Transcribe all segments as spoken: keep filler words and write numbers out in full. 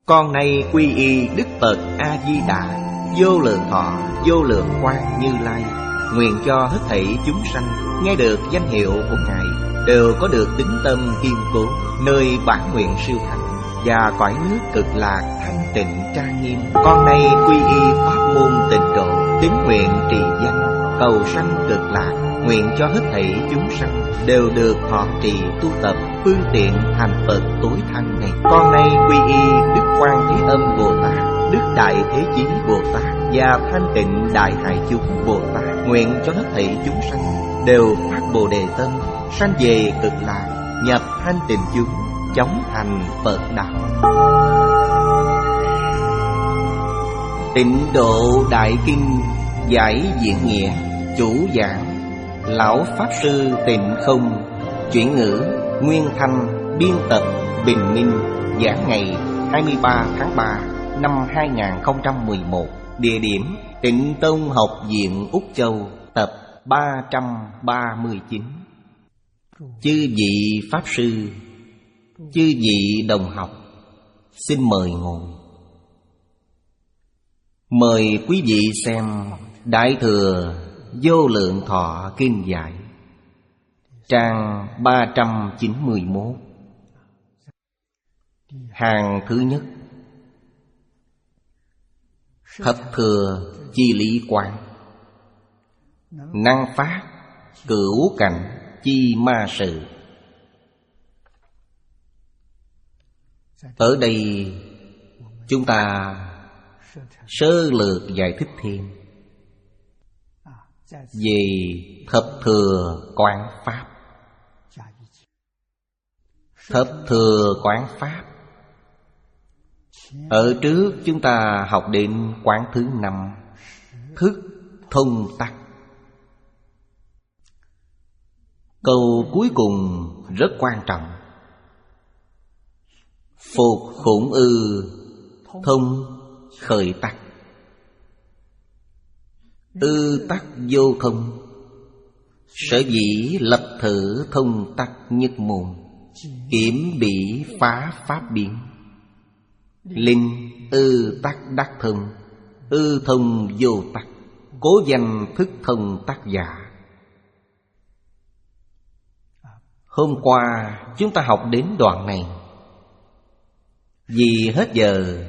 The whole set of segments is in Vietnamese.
Con nay quy y Đức Phật A-di-đà, vô lượng thọ, vô lượng quang Như Lai. Nguyện cho hết thảy chúng sanh nghe được danh hiệu của Ngài đều có được tín tâm kiên cố, nơi bản nguyện siêu thắng và cõi nước cực lạc thanh tịnh trang nghiêm. Con nay quy y pháp môn tịnh độ, tín nguyện trì danh, cầu sanh cực lạc. Nguyện cho hết thảy chúng sanh đều được thọ trì tu tập phương tiện thành Phật tối thắng này. Con nay quy y Đức Quan Thế Âm Bồ Tát, Đức Đại Thế Chí Bồ Tát và Thanh Tịnh Đại Hải Chúng Bồ Tát. Nguyện cho hết thảy chúng sanh đều phát Bồ Đề tâm, sanh về cực lạc, nhập thanh tịnh chúng, chóng thành Phật đạo. Tịnh Độ Đại Kinh giải diễn nghĩa. Chủ giảng Lão Pháp Sư Tịnh Không. Chuyển ngữ Nguyên Thanh. Biên tập Bình Minh. Giảng ngày hai mươi ba tháng ba năm hai nghìn không trăm mười một. Địa điểm Tịnh Tông Học viện Úc Châu. Tập ba trăm ba mươi chín. Chư vị Pháp Sư, chư vị đồng học, xin mời ngồi. Mời quý vị xem Đại Thừa Vô Lượng Thọ Kinh Giải, trang ba trăm chín mươi mốt. Hàng thứ nhất, Thập Thừa Chi Lý Quán. Năng phát cửu cảnh chi ma sự. Ở đây chúng ta sơ lược giải thích thêm về Thập Thừa Quán Pháp. Thập Thừa Quán Pháp, ở trước chúng ta học đến quán thứ năm, thức thông tắc. Câu cuối cùng rất quan trọng. Phục khủng ư thông khởi tắc. Ư tắc vô thông, sở dĩ lập thử thông tắc nhất môn. Kiểm bị phá pháp biến. Linh ư tắc đắc thông, ư thông vô tắc. Cố danh thức thông tác giả. Hôm qua chúng ta học đến đoạn này. Vì hết giờ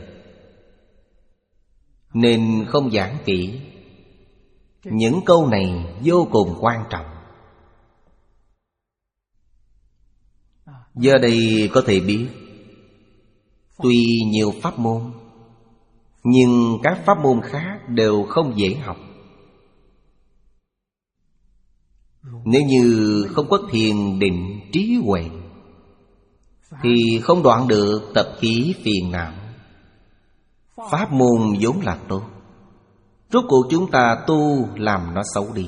nên không giảng kỹ. Những câu này vô cùng quan trọng. Giờ đây có thể biết, tuy nhiều pháp môn, nhưng các pháp môn khác đều không dễ học. Nếu như không có thiền định trí huệ thì không đoạn được tập khí phiền não. Pháp môn vốn là tốt, rốt cuộc chúng ta tu làm nó xấu đi.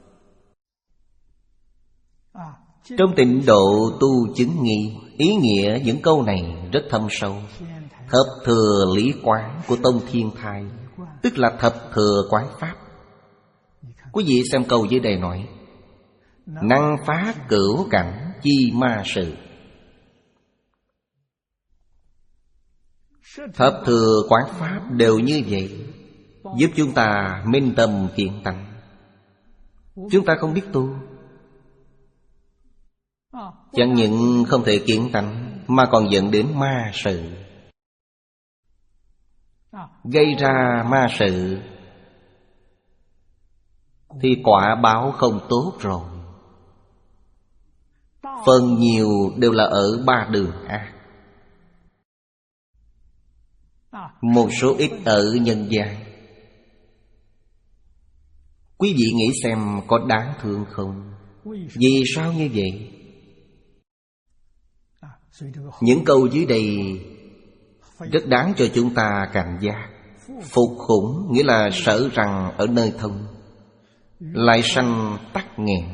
Trong Tịnh Độ tu chứng nghi, ý nghĩa những câu này rất thâm sâu. Thập Thừa Lý Quán của Tông Thiên Thai, tức là Thập Thừa Quán Pháp. Quý vị xem câu dưới đây nói: năng phá cửu cảnh chi ma sự. Thập Thừa Quán Pháp đều như vậy, giúp chúng ta minh tâm kiện tánh. Chúng ta không biết tu, chẳng những không thể kiện tánh mà còn dẫn đến ma sự. Gây ra ma sự thì quả báo không tốt rồi. Phần nhiều đều là ở ba đường ác, một số ít ở nhân gian. Quý vị nghĩ xem có đáng thương không? Vì sao như vậy? Những câu dưới đây rất đáng cho chúng ta cảnh giác. Phục khủng nghĩa là sợ rằng ở nơi thông, lại sanh tắc nghẹn.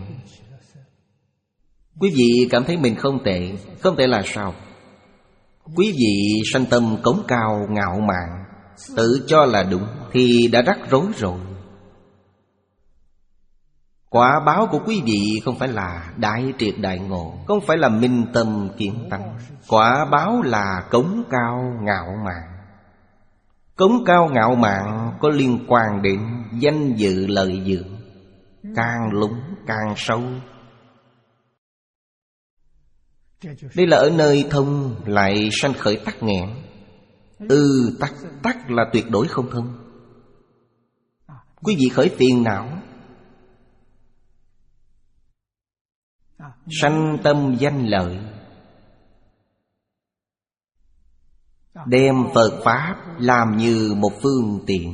Quý vị cảm thấy mình không tệ. Không tệ là sao? Quý vị sanh tâm cống cao ngạo mạn, tự cho là đúng, thì đã rắc rối rồi. Quả báo của quý vị không phải là đại triệt đại ngộ, không phải là minh tâm kiến tánh. Quả báo là cống cao ngạo mạn. Cống cao ngạo mạn có liên quan đến danh dự lợi dưỡng, càng lún càng sâu. Đây là ở nơi thông lại sanh khởi tắc nghẽn. Ư tắc, tắc là tuyệt đối không thông. Quý vị khởi phiền não, sanh tâm danh lợi, đem Phật Pháp làm như một phương tiện,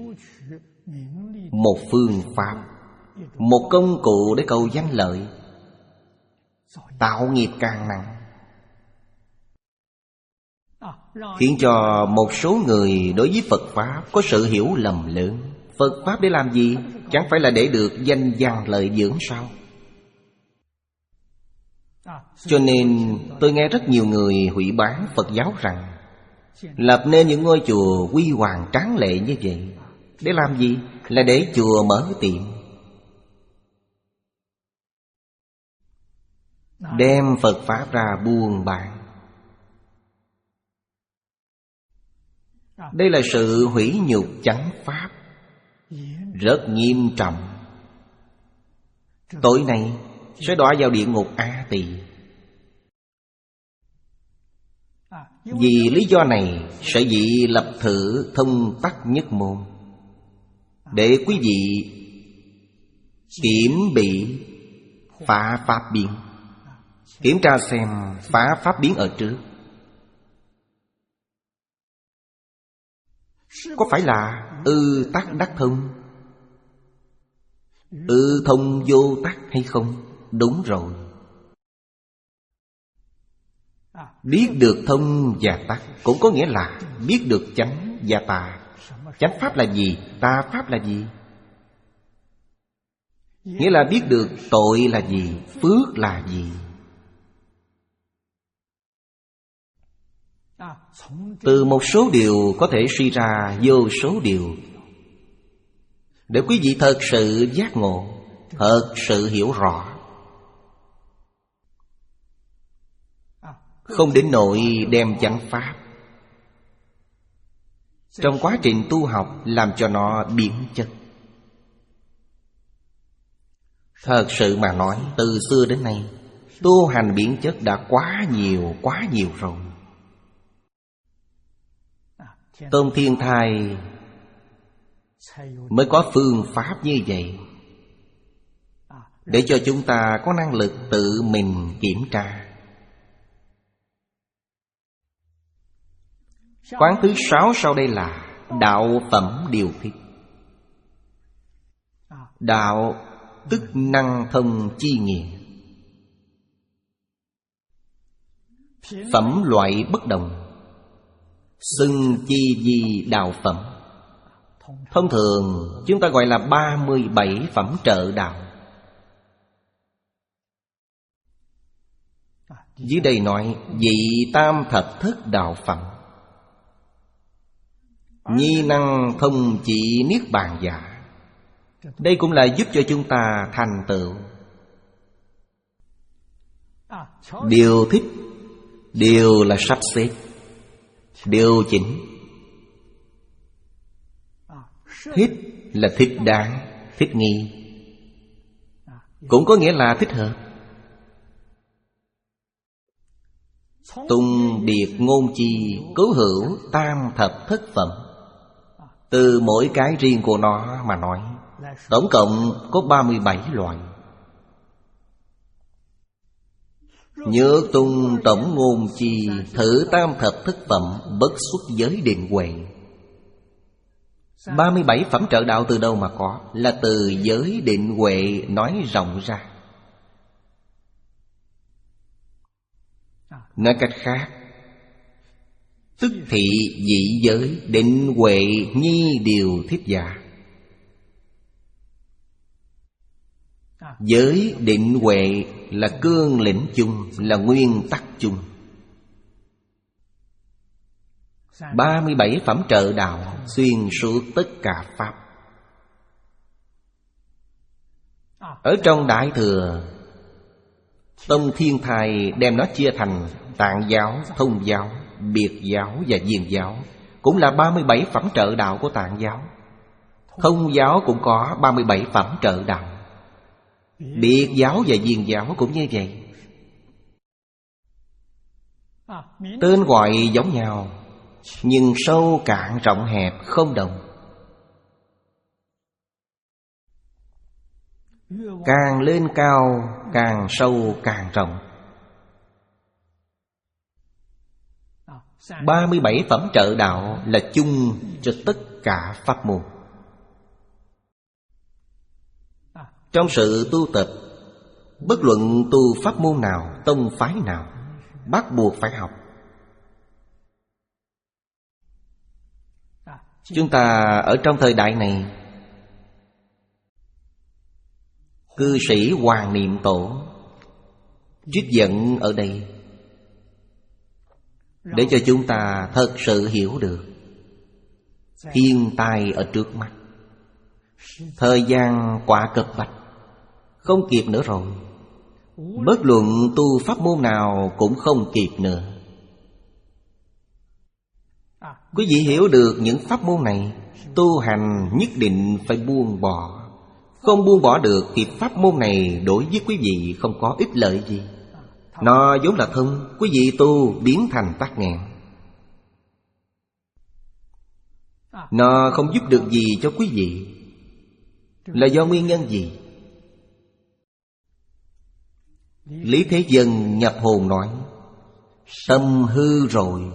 một phương pháp, một công cụ để cầu danh lợi, tạo nghiệp càng nặng, khiến cho một số người đối với Phật Pháp có sự hiểu lầm lớn. Phật Pháp để làm gì? Chẳng phải là để được danh vang lợi dưỡng sao? Cho nên tôi nghe rất nhiều người hủy bán Phật giáo rằng lập nên những ngôi chùa huy hoàng tráng lệ như vậy để làm gì? Là để chùa mở tiệm, đem Phật Pháp ra buôn bán. Đây là sự hủy nhục chánh Pháp, rất nghiêm trọng. Tối nay sẽ đọa vào địa ngục A Tỳ. Vì lý do này sở dĩ lập thử thông tắc nhất môn, để quý vị kiểm bị phá pháp biến, kiểm tra xem phá pháp biến ở trước có phải là ư tắc đắc thông, ư thông vô tắc hay không. Đúng rồi. Biết được thông và tắc cũng có nghĩa là biết được chánh và tà. Chánh pháp là gì? Tà pháp là gì? Nghĩa là biết được tội là gì, phước là gì. Từ một số điều có thể suy ra vô số điều, để quý vị thật sự giác ngộ, thật sự hiểu rõ. Không đến nỗi đem chánh pháp trong quá trình tu học làm cho nó biến chất. Thật sự mà nói, từ xưa đến nay tu hành biến chất đã quá nhiều, quá nhiều rồi. Tôn Thiên Thai mới có phương pháp như vậy, để cho chúng ta có năng lực tự mình kiểm tra. Quán thứ sáu sau đây là đạo phẩm điều thích. Đạo tức năng thông chi nghĩa, phẩm loại bất đồng, xưng chi di đạo phẩm. Thông thường chúng ta gọi là ba mươi bảy phẩm trợ đạo. Dưới đây nói vị tam thập thất đạo phẩm, nhi năng thông chỉ niết bàn giả. Đây cũng là giúp cho chúng ta thành tựu. Điều thích, điều là sắp xếp, điều chỉnh. Thích là thích đáng, thích nghi, cũng có nghĩa là thích hợp. Tung điệp ngôn chi cứu hữu tam thập thất phẩm. Từ mỗi cái riêng của nó mà nói, tổng cộng có ba mươi bảy loại. Nhớ tung tổng ngôn chi thử tam thập thất phẩm bất xuất giới định huệ. Ba mươi bảy phẩm trợ đạo từ đâu mà có? Là từ giới định huệ nói rộng ra. Nói cách khác, tức thị dị giới định huệ nhi điều thiết giả. Giới định huệ là cương lĩnh chung, là nguyên tắc chung. Ba mươi bảy phẩm trợ đạo xuyên suốt tất cả pháp. Ở trong Đại Thừa, Tông Thiên Thai đem nó chia thành Tạng giáo, Thông giáo, Biệt giáo và Viên giáo. cũng là ba mươi bảy phẩm trợ đạo của Tạng giáo. Thông giáo cũng có ba mươi bảy phẩm trợ đạo. Biệt giáo và viên giáo cũng như vậy. Tên gọi giống nhau, nhưng sâu cạn rộng hẹp không đồng. Càng lên cao, càng sâu càng rộng. Ba mươi bảy phẩm trợ đạo là chung cho tất cả pháp môn. Trong sự tu tập, bất luận tu pháp môn nào, tông phái nào, bắt buộc phải học. Chúng ta ở trong thời đại này, cư sĩ Hoàng Niệm Tổ trích dẫn ở đây để cho chúng ta thật sự hiểu được thiên tai ở trước mắt. Thời gian quả cấp bách, không kịp nữa rồi. Bất luận tu pháp môn nào cũng không kịp nữa. Quý vị hiểu được những pháp môn này, tu hành nhất định phải buông bỏ. Không buông bỏ được thì pháp môn này đối với quý vị không có ích lợi gì. Nó vốn là thông, quý vị tu biến thành tắc nghẽn. Nó không giúp được gì cho quý vị. Là do nguyên nhân gì? Lý Thế Dân nhập hồn nói: tâm hư rồi.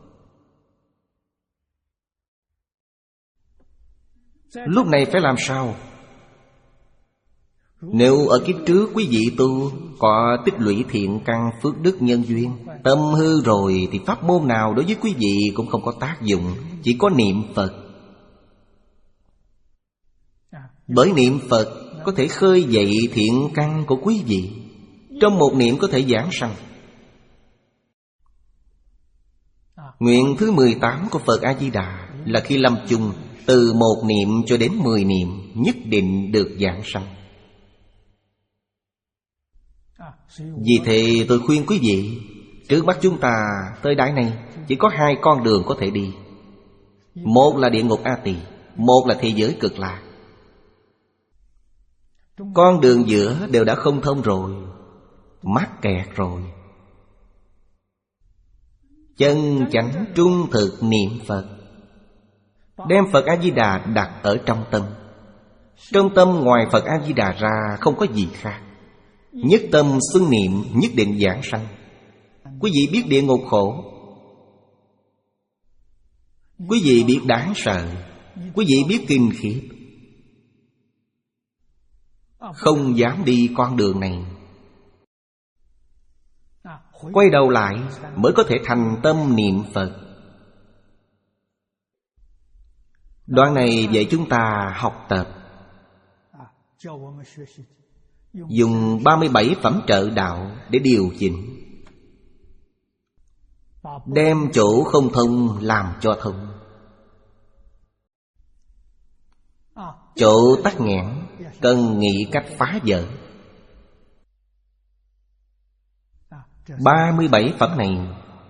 Lúc này phải làm sao? Nếu ở kiếp trước quý vị tu có tích lũy thiện căn phước đức nhân duyên, tâm hư rồi thì pháp môn nào đối với quý vị cũng không có tác dụng. Chỉ có niệm Phật. Bởi niệm Phật có thể khơi dậy thiện căn của quý vị. Trong một niệm có thể giảng sanh. Nguyện thứ mười tám của Phật A-di-đà là khi lâm chung, từ một niệm cho đến mười niệm nhất định được giảng sanh. Vì thế tôi khuyên quý vị, trước mắt chúng ta tới đại này chỉ có hai con đường có thể đi. Một là địa ngục A Tỳ, một là thế giới Cực Lạc. Con đường giữa đều đã không thông rồi, mắc kẹt rồi. Chân chánh trung thực niệm Phật, đem Phật A-di-đà đặt ở trong tâm. Trong tâm ngoài Phật A-di-đà ra không có gì khác. Nhất tâm xưng niệm nhất định giảng sanh. Quý vị biết địa ngục khổ, quý vị biết đáng sợ, quý vị biết kinh khiếp, không dám đi con đường này. Quay đầu lại mới có thể thành tâm niệm Phật. Đoạn này dạy chúng ta học tập, dùng ba mươi bảy phẩm trợ đạo để điều chỉnh, đem chỗ không thông làm cho thông, chỗ tắc nghẽn cần nghĩ cách phá vỡ. Ba mươi bảy phẩm này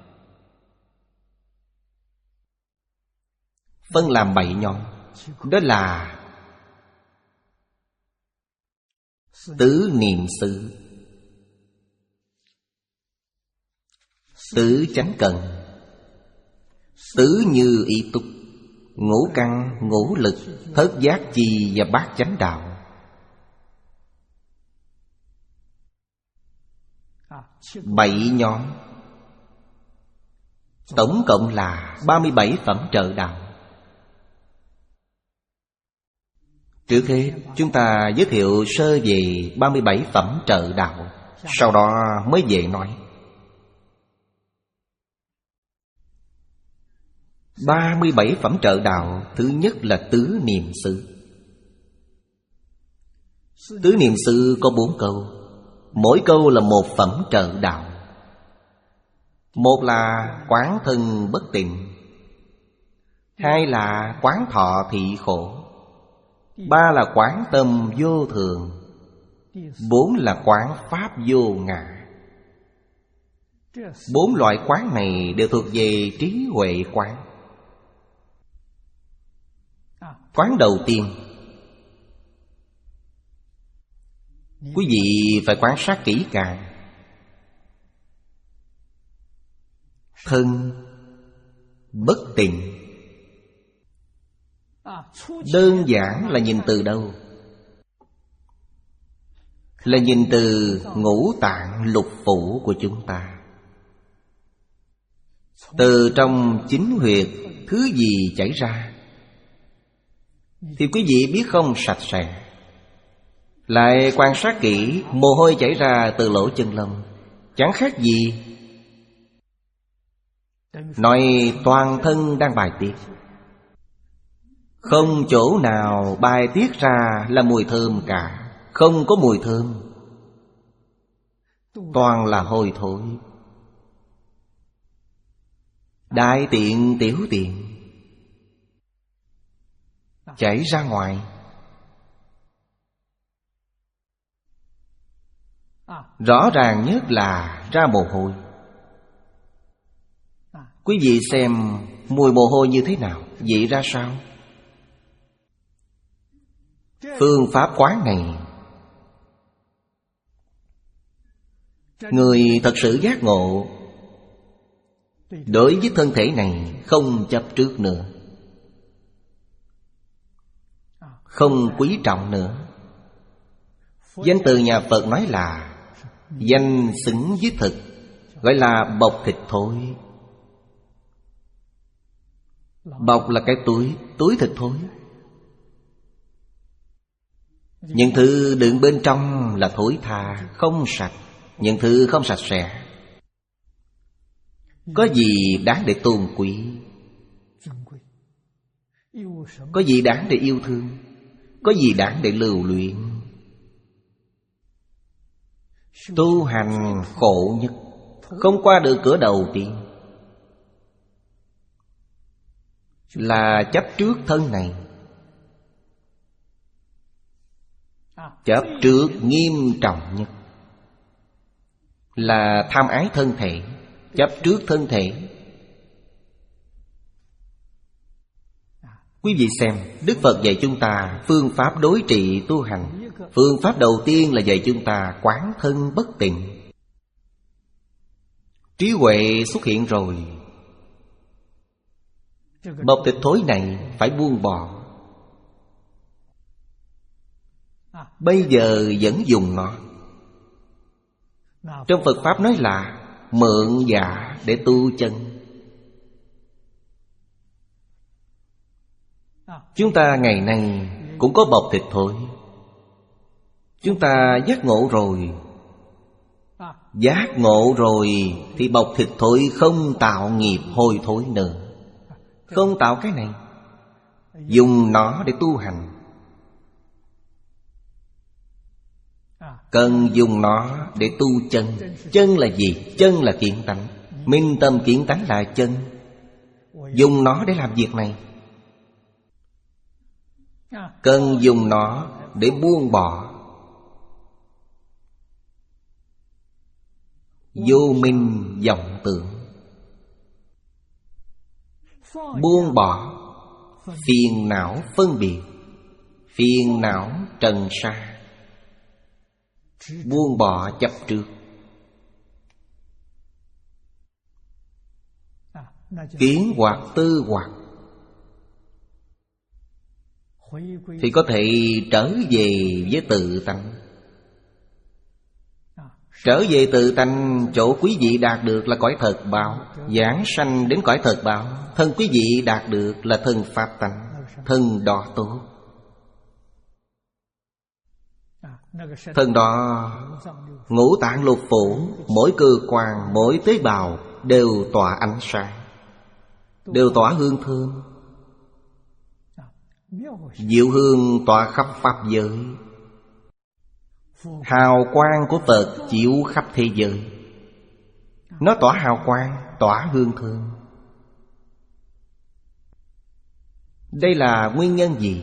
phân làm bảy nhóm. Đó là tứ niệm xứ, tứ chánh cần, tứ như ý túc, ngũ căn, ngũ lực, thất giác chi và bát chánh đạo. Bảy nhóm, tổng cộng là ba mươi bảy phẩm trợ đạo. Trước hết chúng ta giới thiệu sơ về ba mươi bảy phẩm trợ đạo, sau đó mới về nói. Ba mươi bảy phẩm trợ đạo, thứ nhất là tứ niệm xứ. Tứ niệm xứ có bốn câu, mỗi câu là một phẩm trợ đạo. Một là quán thân bất tịnh, hai là quán thọ thị khổ, ba là quán tâm vô thường, bốn là quán pháp vô ngã. Bốn loại quán này đều thuộc về trí huệ quán. Quán đầu tiên, quý vị phải quan sát kỹ càng. Thân bất tịnh. Đơn giản là nhìn từ đâu? Là nhìn từ ngũ tạng lục phủ của chúng ta. Từ trong chính huyệt thứ gì chảy ra thì quý vị biết không sạch sẽ. Lại quan sát kỹ, mồ hôi chảy ra từ lỗ chân lông, chẳng khác gì nói toàn thân đang bài tiết. Không chỗ nào bài tiết ra là mùi thơm cả. Không có mùi thơm, toàn là hôi thối. Đại tiện tiểu tiện chảy ra ngoài. Rõ ràng nhất là ra mồ hôi. Quý vị xem mùi mồ hôi như thế nào, vị ra sao? Phương pháp quán này, người thật sự giác ngộ, đối với thân thể này không chấp trước nữa, không quý trọng nữa. Danh từ nhà Phật nói là danh xứng với thực, gọi là bọc thịt thối. Bọc là cái túi, túi thịt thối. Những thứ đựng bên trong là thối tha, không sạch. Những thứ không sạch sẽ. Có gì đáng để tôn quý? Có gì đáng để yêu thương? Có gì đáng để lưu luyện? Tu hành khổ nhất, không qua được cửa đầu tiên là chấp trước thân này. Chấp trước nghiêm trọng nhất là tham ái thân thể. Chấp trước thân thể. Quý vị xem, Đức Phật dạy chúng ta phương pháp đối trị tu hành. Phương pháp đầu tiên là dạy chúng ta quán thân bất tịnh. Trí huệ xuất hiện rồi, bọc thịt thối này phải buông bỏ. Bây giờ vẫn dùng nó. Trong Phật Pháp nói là mượn giả để tu chân. Chúng ta ngày nay cũng có bọc thịt thối. Chúng ta giác ngộ rồi. Giác ngộ rồi thì bọc thịt thối không tạo nghiệp hôi thối nữa. Không tạo cái này, dùng nó để tu hành. Cần dùng nó để tu chân. Chân là gì? Chân là kiến tánh. Minh tâm kiến tánh là chân. Dùng nó để làm việc này. Cần dùng nó để buông bỏ vô minh vọng tưởng. Buông bỏ phiền não phân biệt, phiền não trần sa. Buông bỏ chấp trước. Kiến hoặc tư hoặc thì có thể trở về với tự tánh. Trở về tự tánh, chỗ quý vị đạt được là cõi thật báo. Giảng sanh đến cõi thật báo. Thân quý vị đạt được là thân pháp tánh, thân đó tốt. Thân đó ngũ tạng lục phủ, mỗi cơ quan, mỗi tế bào đều tỏa ánh sáng, đều tỏa hương thơm. Diệu hương tỏa khắp pháp giới. Hào quang của Phật chiếu khắp thế giới. Nó tỏa hào quang, tỏa hương thơm. Đây là nguyên nhân gì?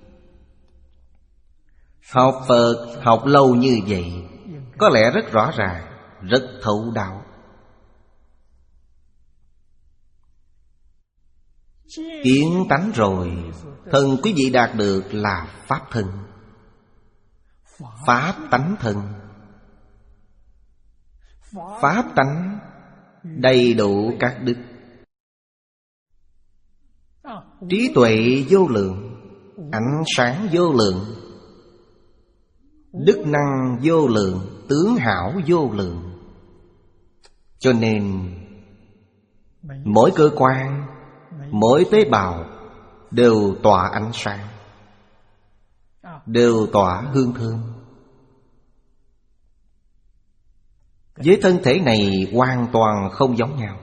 Học Phật học lâu như vậy có lẽ rất rõ ràng, rất thấu đạo. Kiến tánh rồi, thân quý vị đạt được là Pháp thân, Pháp tánh thân. Pháp tánh đầy đủ các đức, trí tuệ vô lượng, ánh sáng vô lượng, đức năng vô lượng, tướng hảo vô lượng. Cho nên mỗi cơ quan, mỗi tế bào đều tỏa ánh sáng, đều tỏa hương thơm. Với thân thể này hoàn toàn không giống nhau.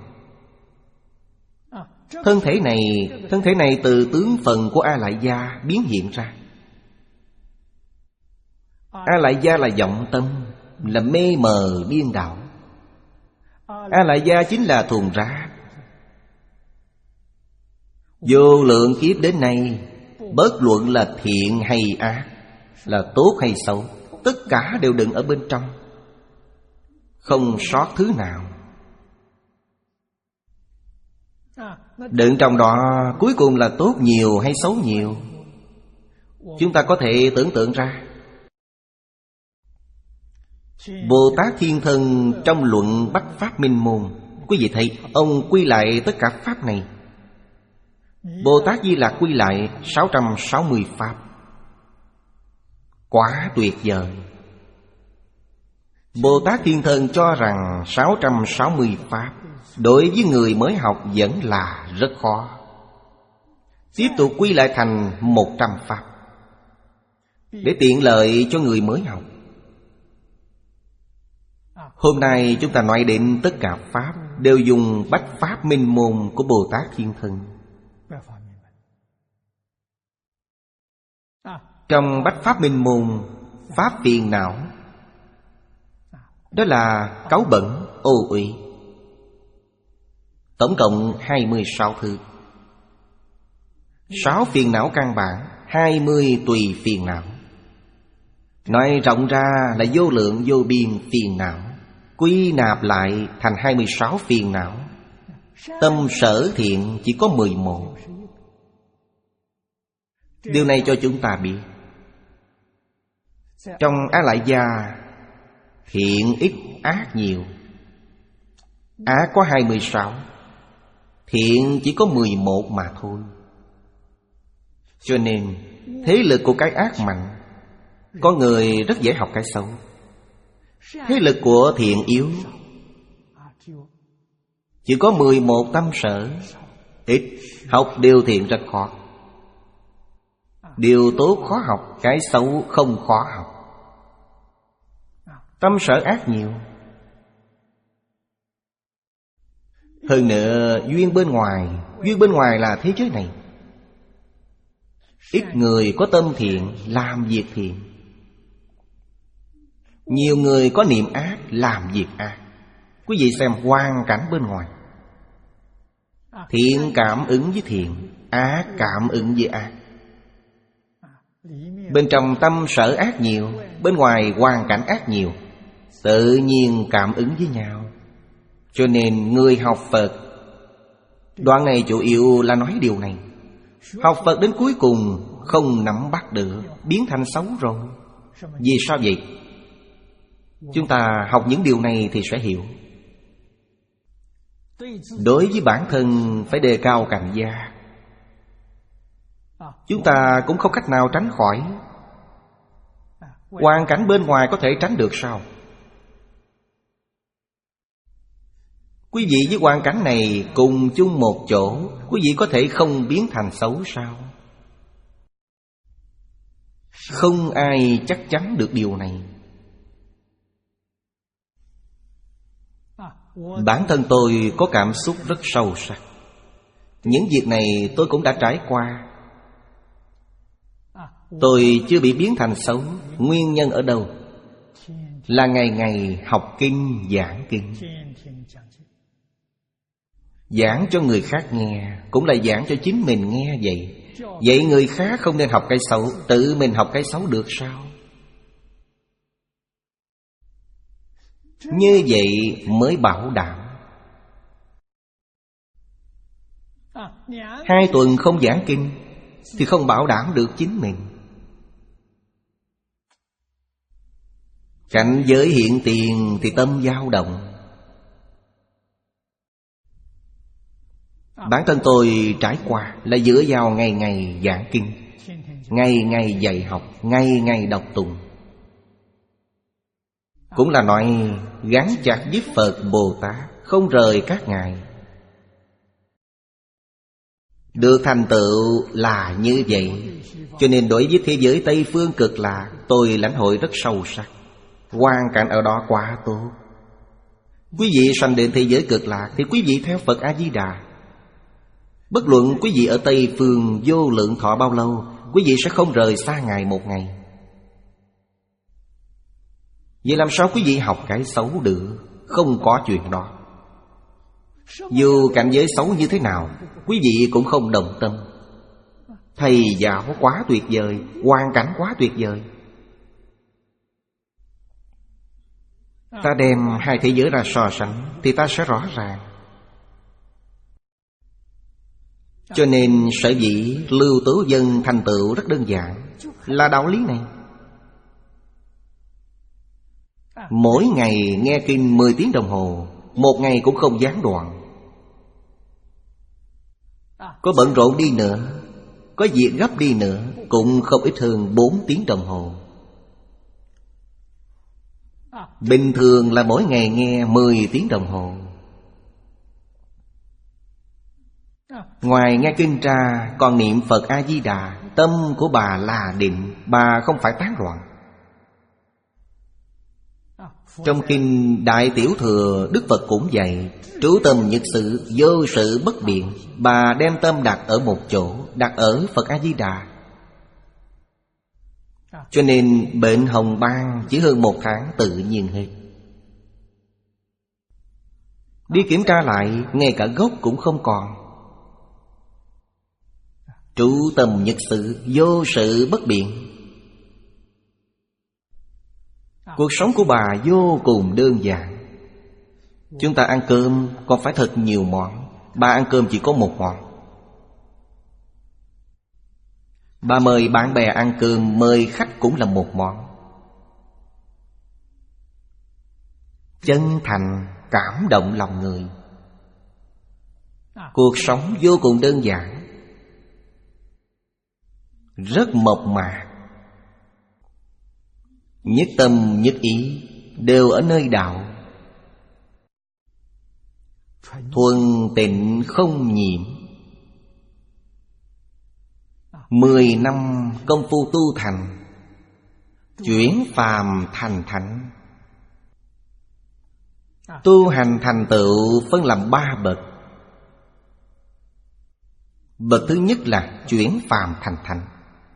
Thân thể này, thân thể này từ tướng phần của A Lại Gia biến hiện ra. A Lại Gia là vọng tâm, là mê mờ điên đảo. A Lại Gia chính là thùng rác. Vô lượng kiếp đến nay, bất luận là thiện hay ác, là tốt hay xấu, tất cả đều đựng ở bên trong, không sót thứ nào. Đựng trong đó cuối cùng là tốt nhiều hay xấu nhiều, chúng ta có thể tưởng tượng ra. Bồ Tát Thiên Thân trong luận Bách Pháp Minh Môn, quý vị thấy ông quy lại tất cả Pháp này. Bồ Tát Di Lặc quy lại sáu trăm sáu mươi Pháp, quá tuyệt vời. Bồ Tát Thiên Thân cho rằng sáu trăm sáu mươi Pháp đối với người mới học vẫn là rất khó. Tiếp tục quy lại thành một trăm Pháp để tiện lợi cho người mới học. Hôm nay chúng ta nói đến tất cả Pháp đều dùng Bách Pháp Minh Môn của Bồ Tát Thiên Thân. Trong Bách Pháp Minh Môn, Pháp phiền não đó là cáu bẩn, ô uy, tổng cộng hai mươi sáu thứ. Sáu phiền não căn bản, hai mươi tùy phiền não. Nói rộng ra là vô lượng vô biên phiền não, quy nạp lại thành hai mươi sáu phiền não. Tâm sở thiện chỉ có mười một. Điều này cho chúng ta biết, trong A Lại Gia thiện ít ác nhiều. Ác có hai mươi sáu, thiện chỉ có mười một mà thôi. Cho nên thế lực của cái ác mạnh, có người rất dễ học cái xấu. Thế lực của thiện yếu, chỉ có mười một tâm sở, ít, học điều thiện rất khó. Điều tốt khó học, cái xấu không khó học. Tâm sở ác nhiều. Hơn nữa duyên bên ngoài, duyên bên ngoài là thế giới này. Ít người có tâm thiện làm việc thiện, nhiều người có niệm ác làm việc ác. Quý vị xem hoàn cảnh bên ngoài, thiện cảm ứng với thiện, ác cảm ứng với ác. Bên trong tâm sở ác nhiều, bên ngoài hoàn cảnh ác nhiều, tự nhiên cảm ứng với nhau. Cho nên người học Phật, đoạn này chủ yếu là nói điều này. Học Phật đến cuối cùng không nắm bắt được, biến thành xấu rồi. Vì sao vậy? Chúng ta học những điều này thì sẽ hiểu. Đối với bản thân phải đề cao cảnh giác. Chúng ta cũng không cách nào tránh khỏi. Hoàn cảnh bên ngoài có thể tránh được sao? Quý vị với hoàn cảnh này cùng chung một chỗ, quý vị có thể không biến thành xấu sao? Không ai chắc chắn được điều này. Bản thân tôi có cảm xúc rất sâu sắc. Những việc này tôi cũng đã trải qua. Tôi chưa bị biến thành xấu. Nguyên nhân ở đâu? Là ngày ngày học kinh, giảng kinh. Giảng cho người khác nghe, cũng là giảng cho chính mình nghe vậy. Vậy người khác không nên học cái xấu, tự mình học cái xấu được sao? Như vậy mới bảo đảm. Hai tuần không giảng kinh thì không bảo đảm được chính mình. Cảnh giới hiện tiền thì tâm dao động. Bản thân tôi trải qua là giữa vào ngày ngày giảng kinh, ngày ngày dạy học, ngày ngày đọc tụng. Cũng là nói gắn chặt với Phật Bồ Tát, không rời các ngài. Được thành tựu là như vậy. Cho nên đối với thế giới Tây Phương Cực Lạc, tôi lãnh hội rất sâu sắc. Hoàn cảnh ở đó quá tốt. Quý vị sanh đến thế giới Cực Lạc thì quý vị theo Phật A-di-đà. Bất luận quý vị ở Tây Phương vô lượng thọ bao lâu, quý vị sẽ không rời xa ngài một ngày. Vậy làm sao quý vị học cái xấu được? Không có chuyện đó. Dù cảnh giới xấu như thế nào, quý vị cũng không đồng tâm. Thầy giáo quá tuyệt vời, hoàn cảnh quá tuyệt vời. Ta đem hai thế giới ra so sánh thì ta sẽ rõ ràng. Cho nên sở dĩ Lưu Tố Dân thành tựu rất đơn giản, là đạo lý này. Mỗi ngày nghe kinh mười tiếng đồng hồ, một ngày cũng không gián đoạn. Có bận rộn đi nữa, có việc gấp đi nữa, cũng không ít hơn bốn tiếng đồng hồ. Bình thường là mỗi ngày nghe mười tiếng đồng hồ. Ngoài nghe kinh ra, còn niệm Phật A-di-đà. Tâm của bà là định, bà không phải tán loạn. Trong kinh Đại Tiểu Thừa, Đức Phật cũng dạy trú tâm nhất sự, vô sự bất biện. Bà đem tâm đặt ở một chỗ, đặt ở Phật A-di-đà. Cho nên bệnh hồng ban chỉ hơn một tháng tự nhiên hết. Đi kiểm tra lại, ngay cả gốc cũng không còn. Trú tâm nhất sự, vô sự bất biện. Cuộc sống của bà vô cùng đơn giản. Chúng ta ăn cơm còn phải thật nhiều món, bà ăn cơm chỉ có một món. Bà mời bạn bè ăn cơm, mời khách cũng là một món. Chân thành, cảm động lòng người. Cuộc sống vô cùng đơn giản, rất mộc mạc. Nhất tâm nhất ý đều ở nơi đạo. Thuần tịnh không nhiễm. Mười năm công phu tu thành, chuyển phàm thành thánh. Tu hành thành tựu phân làm ba bậc. Bậc thứ nhất là chuyển phàm thành thánh.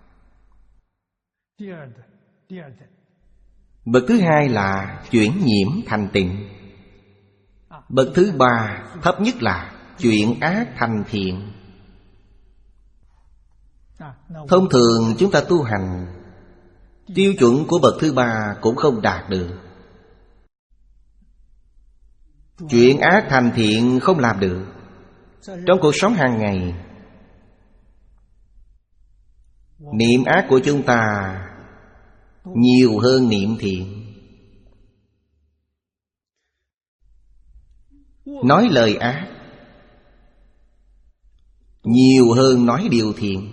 Bậc thứ hai là chuyển nhiễm thành tịnh. Bậc thứ ba thấp nhất là chuyển ác thành thiện. Thông thường chúng ta tu hành, tiêu chuẩn của bậc thứ ba cũng không đạt được. Chuyển ác thành thiện không làm được. Trong cuộc sống hàng ngày, niệm ác của chúng ta nhiều hơn niệm thiện. Nói lời ác nhiều hơn nói điều thiện.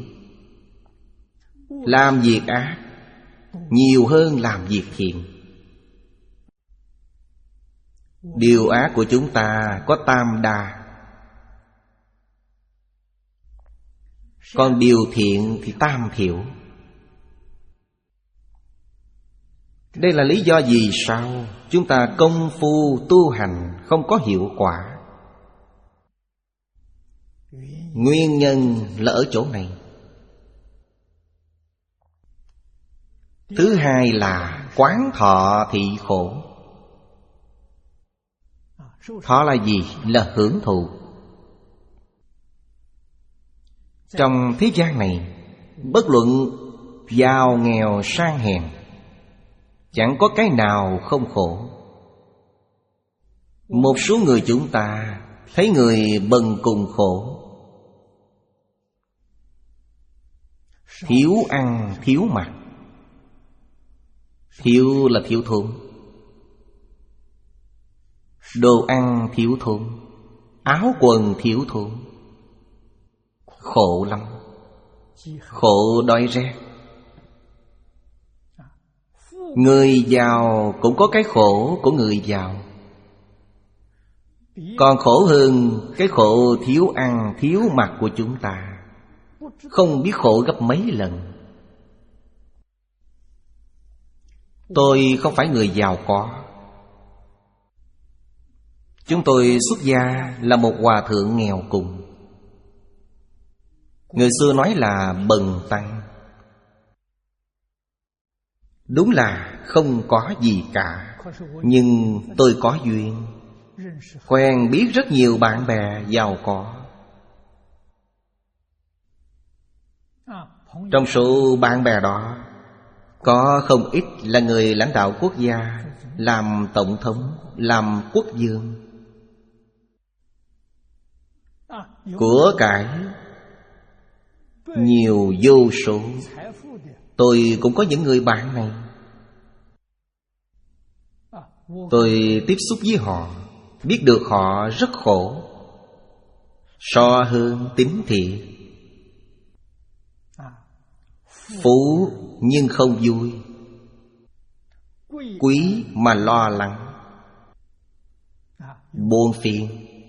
Làm việc ác nhiều hơn làm việc thiện. Điều ác của chúng ta có tam đa, còn điều thiện thì tam thiểu. Đây là lý do vì sao chúng ta công phu tu hành không có hiệu quả. Nguyên nhân là ở chỗ này. Thứ hai là quán thọ thị khổ. Thọ là gì? Là hưởng thụ. Trong thế gian này, bất luận giàu nghèo sang hèn, chẳng có cái nào không khổ. Một số người chúng ta thấy người bần cùng khổ, Thiếu ăn, thiếu mặc. Thiếu là thiếu thốn. Đồ ăn thiếu thốn, áo quần thiếu thốn. Khổ lắm. Khổ đói rét. Người giàu cũng có cái khổ của người giàu. Còn khổ hơn cái khổ thiếu ăn, thiếu mặc của chúng ta. Không biết khổ gấp mấy lần. Tôi không phải người giàu có. Chúng tôi xuất gia là một hòa thượng nghèo cùng. Người xưa nói là bần tăng. Đúng là không có gì cả. Nhưng tôi có duyên, quen biết rất nhiều bạn bè giàu có. Trong số bạn bè đó, có không ít là người lãnh đạo quốc gia, làm tổng thống, làm quốc vương. Của cải nhiều vô số. Tôi cũng có những người bạn này. Tôi tiếp xúc với họ, biết được họ rất khổ. So hơn tín thiện. Phú nhưng không vui, quý mà lo lắng, buồn phiền.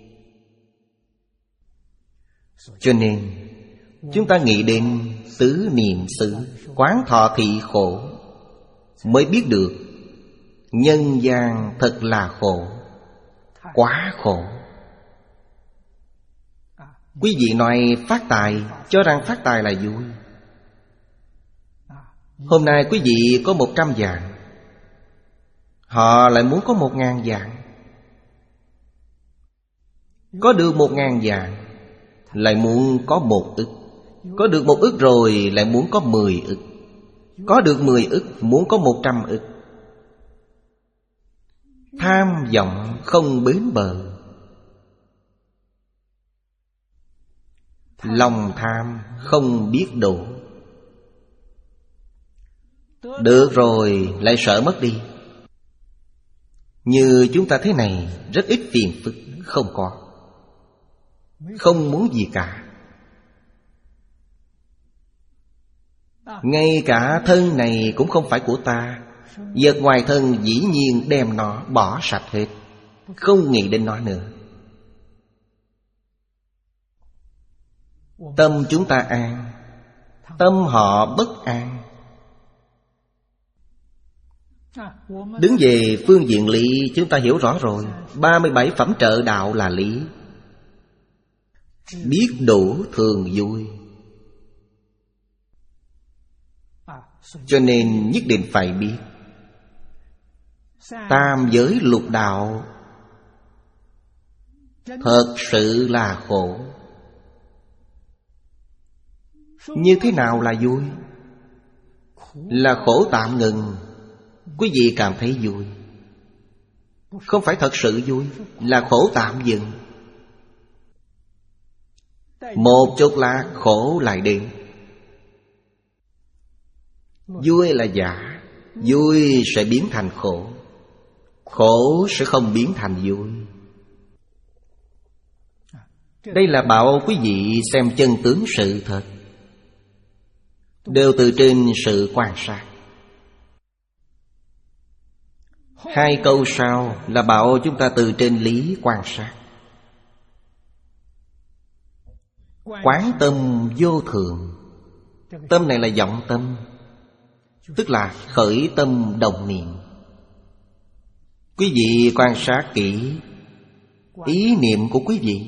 Cho nên chúng ta nghĩ đến tứ niệm xứ, quán thọ thị khổ, mới biết được nhân gian thật là khổ, quá khổ. Quý vị nói phát tài, cho rằng phát tài là vui. Hôm nay quý vị có một trăm vạn, họ lại muốn có một ngàn vạn. Có được một ngàn vạn, lại muốn có một ức. Có được một ức rồi, lại muốn có mười ức. Có được mười ức, muốn có một trăm ức. Tham vọng không bến bờ. Lòng tham không biết độ. Được rồi lại sợ mất đi. Như chúng ta thế này, rất ít phiền phức. Không có, không muốn gì cả. Ngay cả thân này cũng không phải của ta. Vật ngoài thân dĩ nhiên đem nó bỏ sạch hết, không nghĩ đến nó nữa. Tâm chúng ta an, tâm họ bất an. Đứng về phương diện lý, chúng ta hiểu rõ rồi. ba mươi bảy phẩm trợ đạo là lý. Biết đủ thường vui. Cho nên nhất định phải biết tam giới lục đạo thật sự là khổ. Như thế nào là vui? Là khổ tạm ngừng, quý vị cảm thấy vui. Không phải thật sự vui, là khổ tạm dừng. Một chút là khổ lại đến. Vui là giả, vui sẽ biến thành khổ, khổ sẽ không biến thành vui. Đây là bảo quý vị xem chân tướng sự thật, đều từ trên sự quan sát. Hai câu sau là bảo chúng ta từ trên lý quan sát. Quán tâm vô thường. Tâm này là vọng tâm, tức là khởi tâm đồng niệm. Quý vị quan sát kỹ ý niệm của quý vị.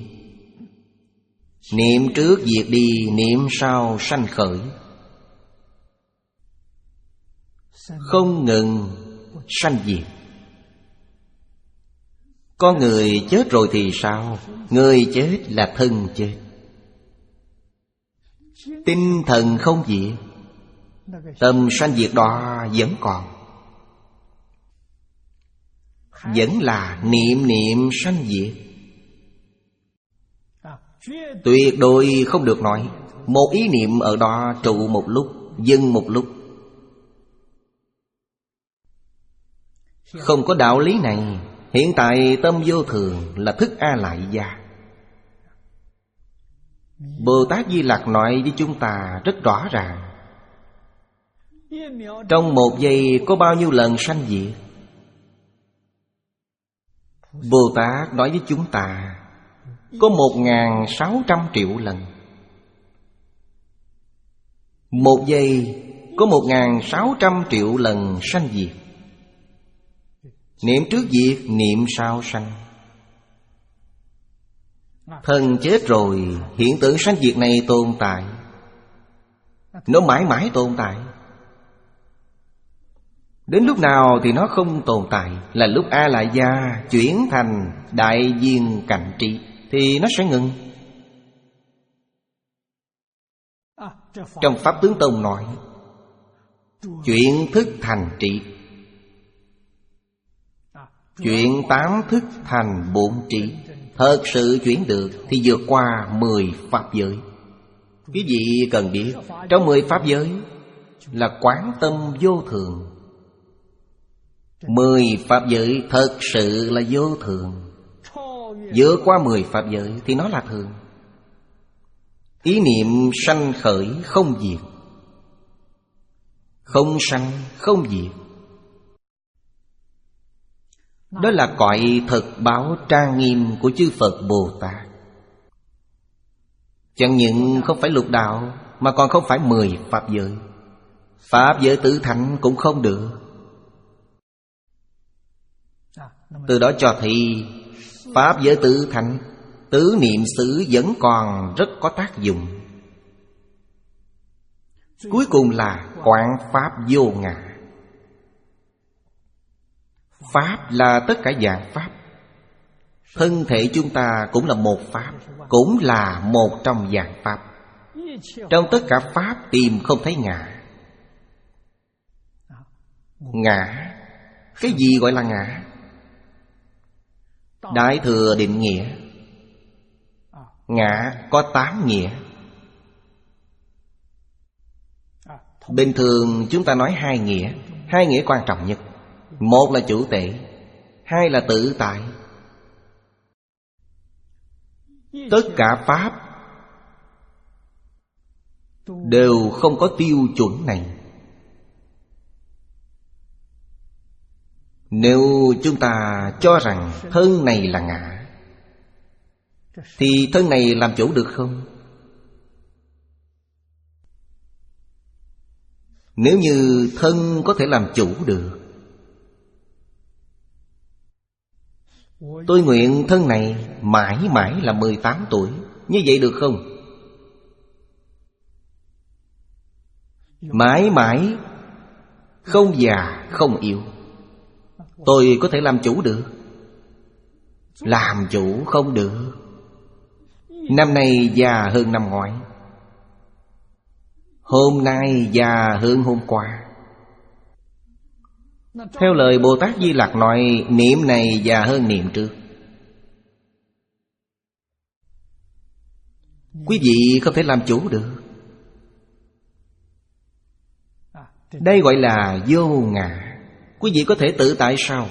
Niệm trước diệt đi, niệm sau sanh khởi, không ngừng sanh diệt. Con người chết rồi thì sao? Người chết là thân chết, tinh thần không diệt. Tâm sanh diệt đó vẫn còn, vẫn là niệm niệm sanh diệt. Tuyệt đối không được nói Một ý niệm ở đó trụ một lúc, dừng một lúc. Không có đạo lý này. Hiện tại tâm vô thường là thức A Lại Gia. Bồ Tát Di Lặc nói với chúng ta rất rõ ràng. Trong một giây có bao nhiêu lần sanh diệt? Bồ Tát nói với chúng ta có một ngàn sáu trăm triệu lần. Một giây có một ngàn sáu trăm triệu lần sanh diệt. Niệm trước diệt, niệm sau sanh. Thân chết rồi, hiện tượng sanh diệt này tồn tại. Nó mãi mãi tồn tại. Đến lúc nào thì nó không tồn tại, là lúc A Lại Gia chuyển thành đại viên cạnh trí, thì nó sẽ ngừng. Trong Pháp Tướng Tông nói chuyển thức thành trí, chuyển tám thức thành bốn trí. Thật sự chuyển được thì vượt qua mười pháp giới. Quý vị cần biết, trong mười pháp giới là quán tâm vô thường. Mười pháp giới thật sự là vô thường. Vượt qua mười pháp giới thì nó là thường. Ý niệm sanh khởi không diệt, không sanh không diệt. Đó là cõi thực báo trang nghiêm của chư Phật Bồ Tát. Chẳng những không phải lục đạo, mà còn không phải mười pháp giới. Pháp giới tứ thánh cũng không được. Từ đó cho thấy pháp giới tứ thánh, tứ niệm xứ vẫn còn rất có tác dụng. Cuối cùng là quán pháp vô ngã. Pháp là tất cả dạng pháp. Thân thể chúng ta cũng là một pháp, cũng là một trong dạng pháp. Trong tất cả pháp tìm không thấy ngã. Ngã, cái gì gọi là ngã? Đại Thừa định nghĩa, ngã có tám nghĩa. Bình thường chúng ta nói hai nghĩa. Hai nghĩa quan trọng nhất. Một là chủ tể, hai là tự tại. Tất cả pháp đều không có tiêu chuẩn này. Nếu chúng ta cho rằng thân này là ngã, thì thân này làm chủ được không? Nếu như thân có thể làm chủ được, tôi nguyện thân này mãi mãi là mười tám tuổi. Như vậy được không? Mãi mãi không già không yếu, tôi có thể làm chủ được. Làm chủ không được. Năm nay già hơn năm ngoái, hôm nay già hơn hôm qua. Theo lời Bồ Tát Di Lặc nói, niệm này già hơn niệm trước. Quý vị không thể làm chủ được. Đây gọi là vô ngã. Quý vị có thể tự tại sao?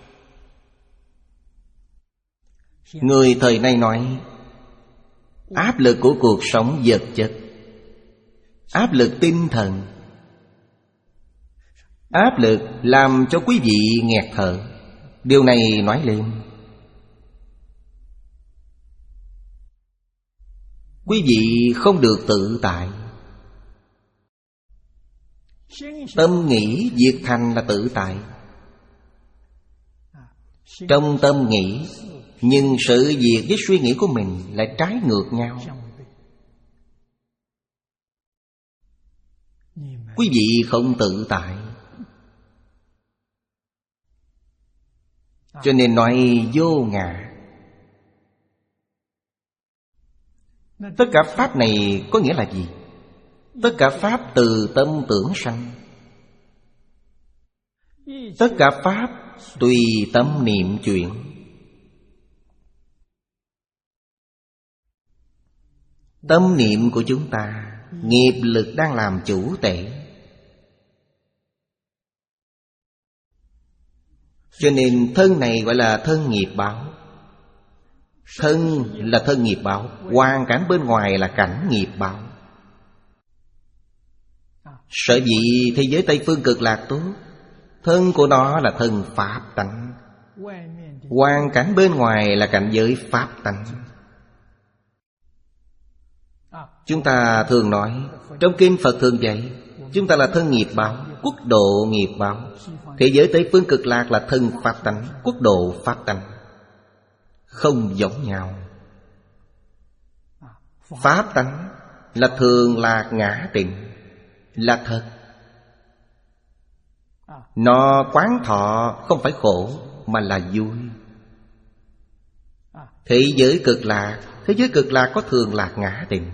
Người thời nay nói áp lực của cuộc sống vật chất, áp lực tinh thần, áp lực làm cho quý vị nghẹt thở. Điều này nói lên quý vị không được tự tại. Tâm nghĩ diệt thành là tự tại. Trong tâm nghĩ, nhưng sự việc với suy nghĩ của mình lại trái ngược nhau. Quý vị không tự tại. Cho nên nói vô ngã. Tất cả pháp này có nghĩa là gì? Tất cả pháp từ tâm tưởng sanh. Tất cả pháp tùy tâm niệm chuyển. Tâm niệm của chúng ta, nghiệp lực đang làm chủ tể. Cho nên thân này gọi là thân nghiệp báo. Thân là thân nghiệp báo, hoàn cảnh bên ngoài là cảnh nghiệp báo. Sở dĩ thế giới Tây Phương Cực Lạc tốt, thân của nó là thân pháp tánh, hoàn cảnh bên ngoài là cảnh giới pháp tánh. Chúng ta thường nói, trong kinh Phật thường dạy, chúng ta là thân nghiệp báo, quốc độ nghiệp báo. Thế giới Tây Phương Cực Lạc là thân pháp tánh, quốc độ pháp tánh, không giống nhau. Pháp tánh là thường lạc ngã tịnh, là thật. Nó quán thọ không phải khổ mà là vui. Thế giới Cực Lạc, thế giới Cực Lạc có thường lạc ngã tịnh.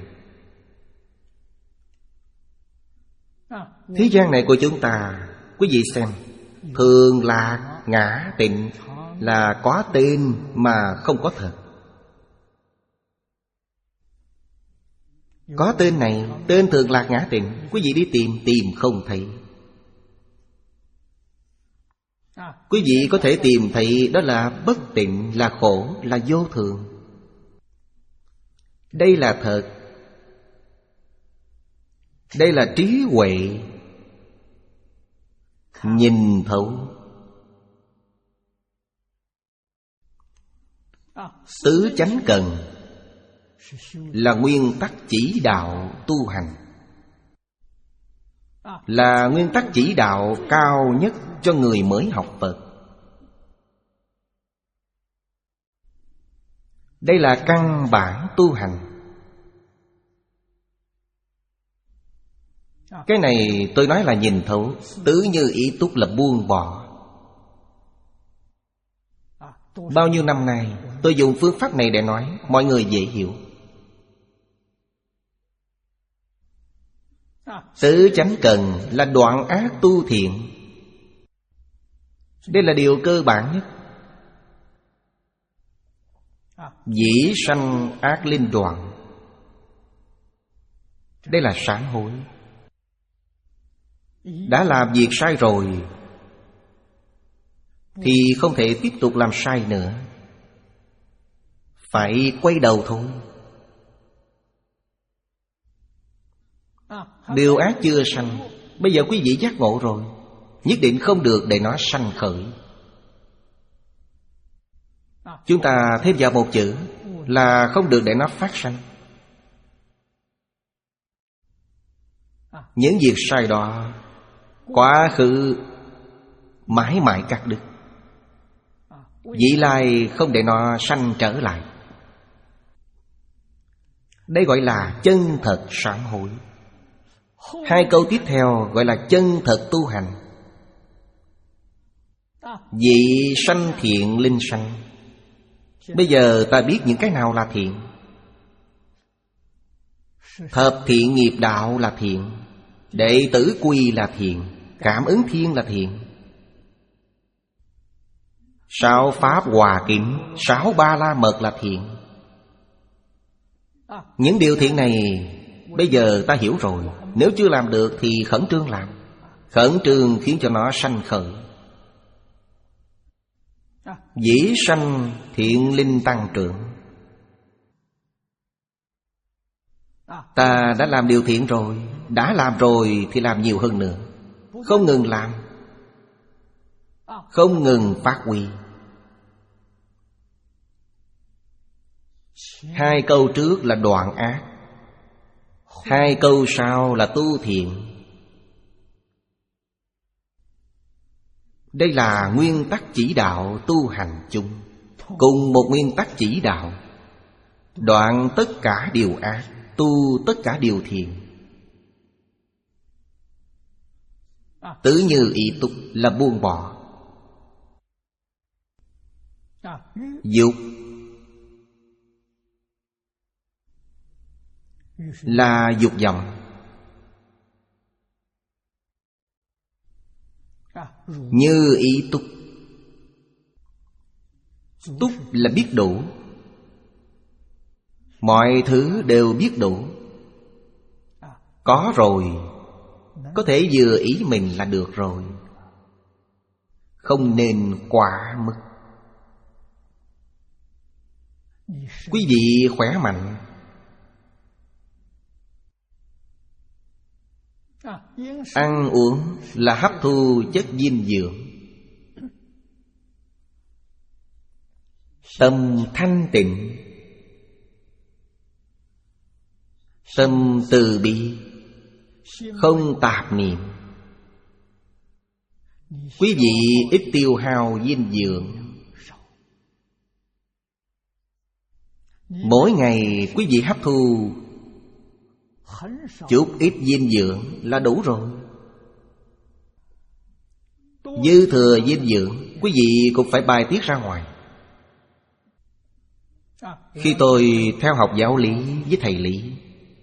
Thế gian này của chúng ta, quý vị xem, thường lạc ngã tịnh là có tên mà không có thật. Có tên này, tên thường lạc ngã tịnh, quý vị đi tìm, tìm không thấy. Quý vị có thể tìm thấy đó là bất tịnh, là khổ, là vô thường. Đây là thật. Đây là trí huệ, nhìn thấu. Tứ chánh cần là nguyên tắc chỉ đạo tu hành, là nguyên tắc chỉ đạo cao nhất cho người mới học Phật. Đây là căn bản tu hành. Cái này tôi nói là nhìn thấu. Tứ như ý túc là buông bỏ. Bao nhiêu năm nay tôi dùng phương pháp này để nói, mọi người dễ hiểu. Tứ chánh cần là đoạn ác tu thiện. Đây là điều cơ bản nhất. Dĩ sanh ác linh đoạn. Đây là sám hối. Đã làm việc sai rồi thì không thể tiếp tục làm sai nữa, phải quay đầu thôi. Điều ác chưa sanh, bây giờ quý vị giác ngộ rồi, nhất định không được để nó sanh khởi. Chúng ta thêm vào một chữ là không được để nó phát sanh. Những việc sai đó quá khứ mãi mãi cắt đứt, vị lai không để nó sanh trở lại. Đây gọi là chân thật sám hối. Hai câu tiếp theo gọi là chân thật tu hành. Vị sanh thiện linh sanh. Bây giờ ta biết những cái nào là thiện. Thập thiện nghiệp đạo là thiện, đệ tử quy là thiện, cảm ứng thiên là thiện, sáu pháp hòa kính, sáu ba la mật là thiện. Những điều thiện này bây giờ ta hiểu rồi. Nếu chưa làm được thì khẩn trương làm, khẩn trương khiến cho nó sanh khởi. Dĩ sanh thiện linh tăng trưởng. Ta đã làm điều thiện rồi, đã làm rồi thì làm nhiều hơn nữa, không ngừng làm, không ngừng phát huy. Hai câu trước là đoạn ác, hai câu sau là tu thiện. Đây là nguyên tắc chỉ đạo tu hành chung. Cùng một nguyên tắc chỉ đạo, đoạn tất cả điều ác, tu tất cả điều thiện. Tứ như ý túc là buông bỏ. Dục là dục vọng. Như ý túc. Túc là biết đủ. Mọi thứ đều biết đủ. Có rồi, có thể vừa ý mình là được rồi. Không nên quá mức. Quý vị khỏe mạnh, ăn uống là hấp thu chất dinh dưỡng. Tâm thanh tịnh, tâm từ bi, không tạp niệm. Quý vị ít tiêu hao dinh dưỡng. Mỗi ngày quý vị hấp thu chút ít dinh dưỡng là đủ rồi. Dư thừa dinh dưỡng quý vị cũng phải bài tiết ra ngoài. Khi tôi theo học giáo lý với thầy Lý,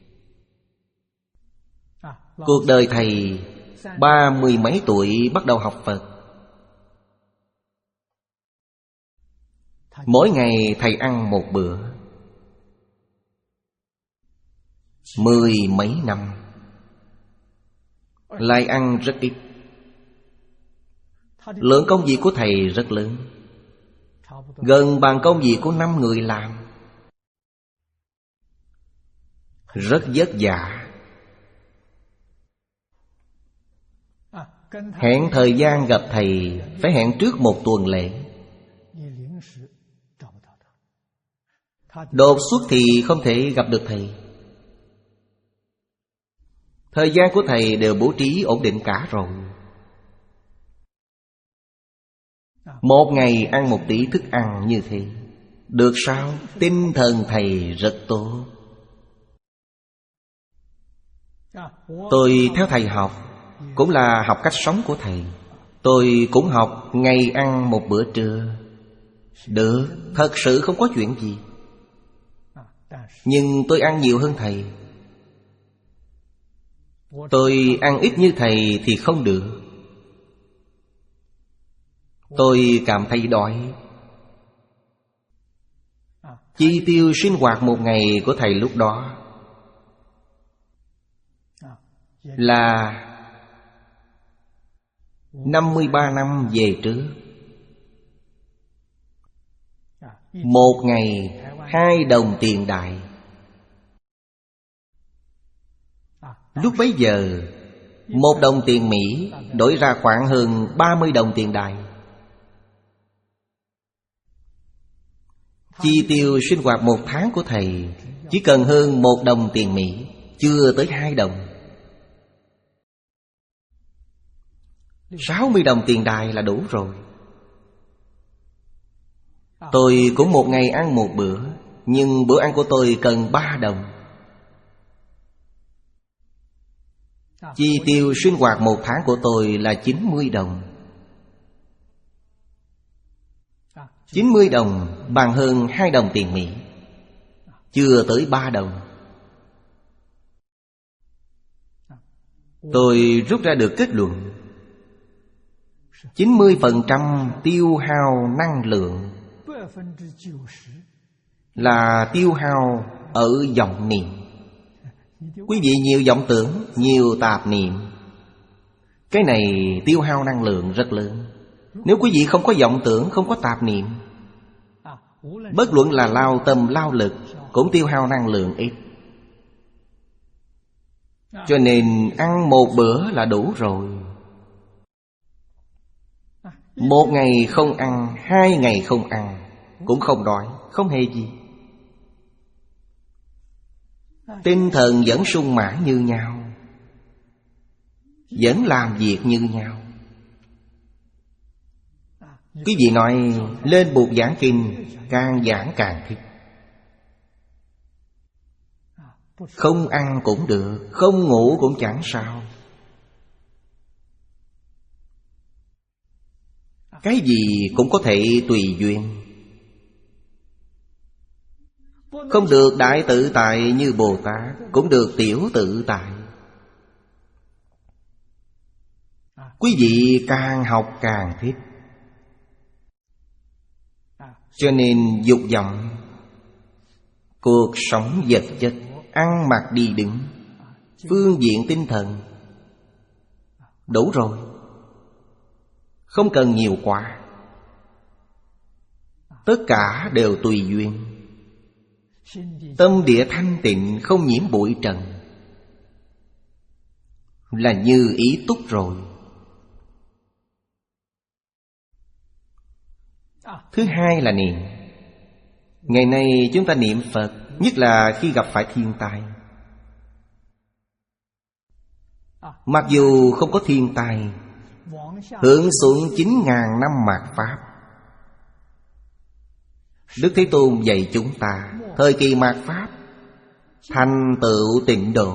cuộc đời thầy ba mươi mấy tuổi bắt đầu học Phật. Mỗi ngày thầy ăn một bữa. Mười mấy năm lại ăn rất ít. Lượng công việc của thầy rất lớn, gần bằng công việc của năm người làm. Rất vất vả. Hẹn thời gian gặp thầy phải hẹn trước một tuần lễ. Đột xuất thì không thể gặp được thầy. Thời gian của thầy đều bố trí ổn định cả rồi. Một ngày ăn một tí thức ăn như thế được sao? Tinh thần thầy rất tốt. Tôi theo thầy học cũng là học cách sống của thầy. Tôi cũng học ngày ăn một bữa trưa. Được, thật sự không có chuyện gì. Nhưng tôi ăn nhiều hơn thầy. Tôi ăn ít như thầy thì không được. Tôi cảm thấy đói. Chi tiêu sinh hoạt một ngày của thầy lúc đó là năm mươi ba năm về trước. Một ngày hai đồng tiền đại. Lúc bấy giờ một đồng tiền Mỹ đổi ra khoảng hơn ba mươi đồng tiền đại. Chi tiêu sinh hoạt một tháng của thầy chỉ cần hơn một đồng tiền Mỹ, chưa tới hai đồng. Sáu mươi đồng tiền đài là đủ rồi. Tôi cũng một ngày ăn một bữa, nhưng bữa ăn của tôi cần ba đồng. Chi tiêu sinh hoạt một tháng của tôi là chín mươi đồng. chín mươi đồng bằng hơn hai đồng tiền Mỹ, chưa tới ba đồng. Tôi rút ra được kết luận chín mươi phần trăm tiêu hao năng lượng là tiêu hao ở vọng niệm. Quý vị nhiều vọng tưởng, nhiều tạp niệm, cái này tiêu hao năng lượng rất lớn. Nếu quý vị không có vọng tưởng, không có tạp niệm, bất luận là lao tâm lao lực cũng tiêu hao năng lượng ít. Cho nên ăn một bữa là đủ rồi. Một ngày không ăn, hai ngày không ăn cũng không đói, không hề gì. Tinh thần vẫn sung mãn như nhau, vẫn làm việc như nhau. Quý vị nói lên bục giảng kinh, càng giảng càng thích. Không ăn cũng được, không ngủ cũng chẳng sao. Cái gì cũng có thể tùy duyên. Không được đại tự tại như Bồ Tát, cũng được tiểu tự tại. Quý vị càng học càng thích. Cho nên dục vọng cuộc sống vật chất, ăn mặc đi đứng, phương diện tinh thần, đủ rồi. Không cần nhiều quá. Tất cả đều tùy duyên. Tâm địa thanh tịnh, không nhiễm bụi trần, là như ý túc rồi. Thứ hai là niệm. Ngày nay chúng ta niệm Phật, nhất là khi gặp phải thiên tai. Mặc dù không có thiên tai, hướng xuống chín ngàn năm mạt Pháp, Đức Thế Tôn dạy chúng ta thời kỳ mạt Pháp thành tựu tịnh độ.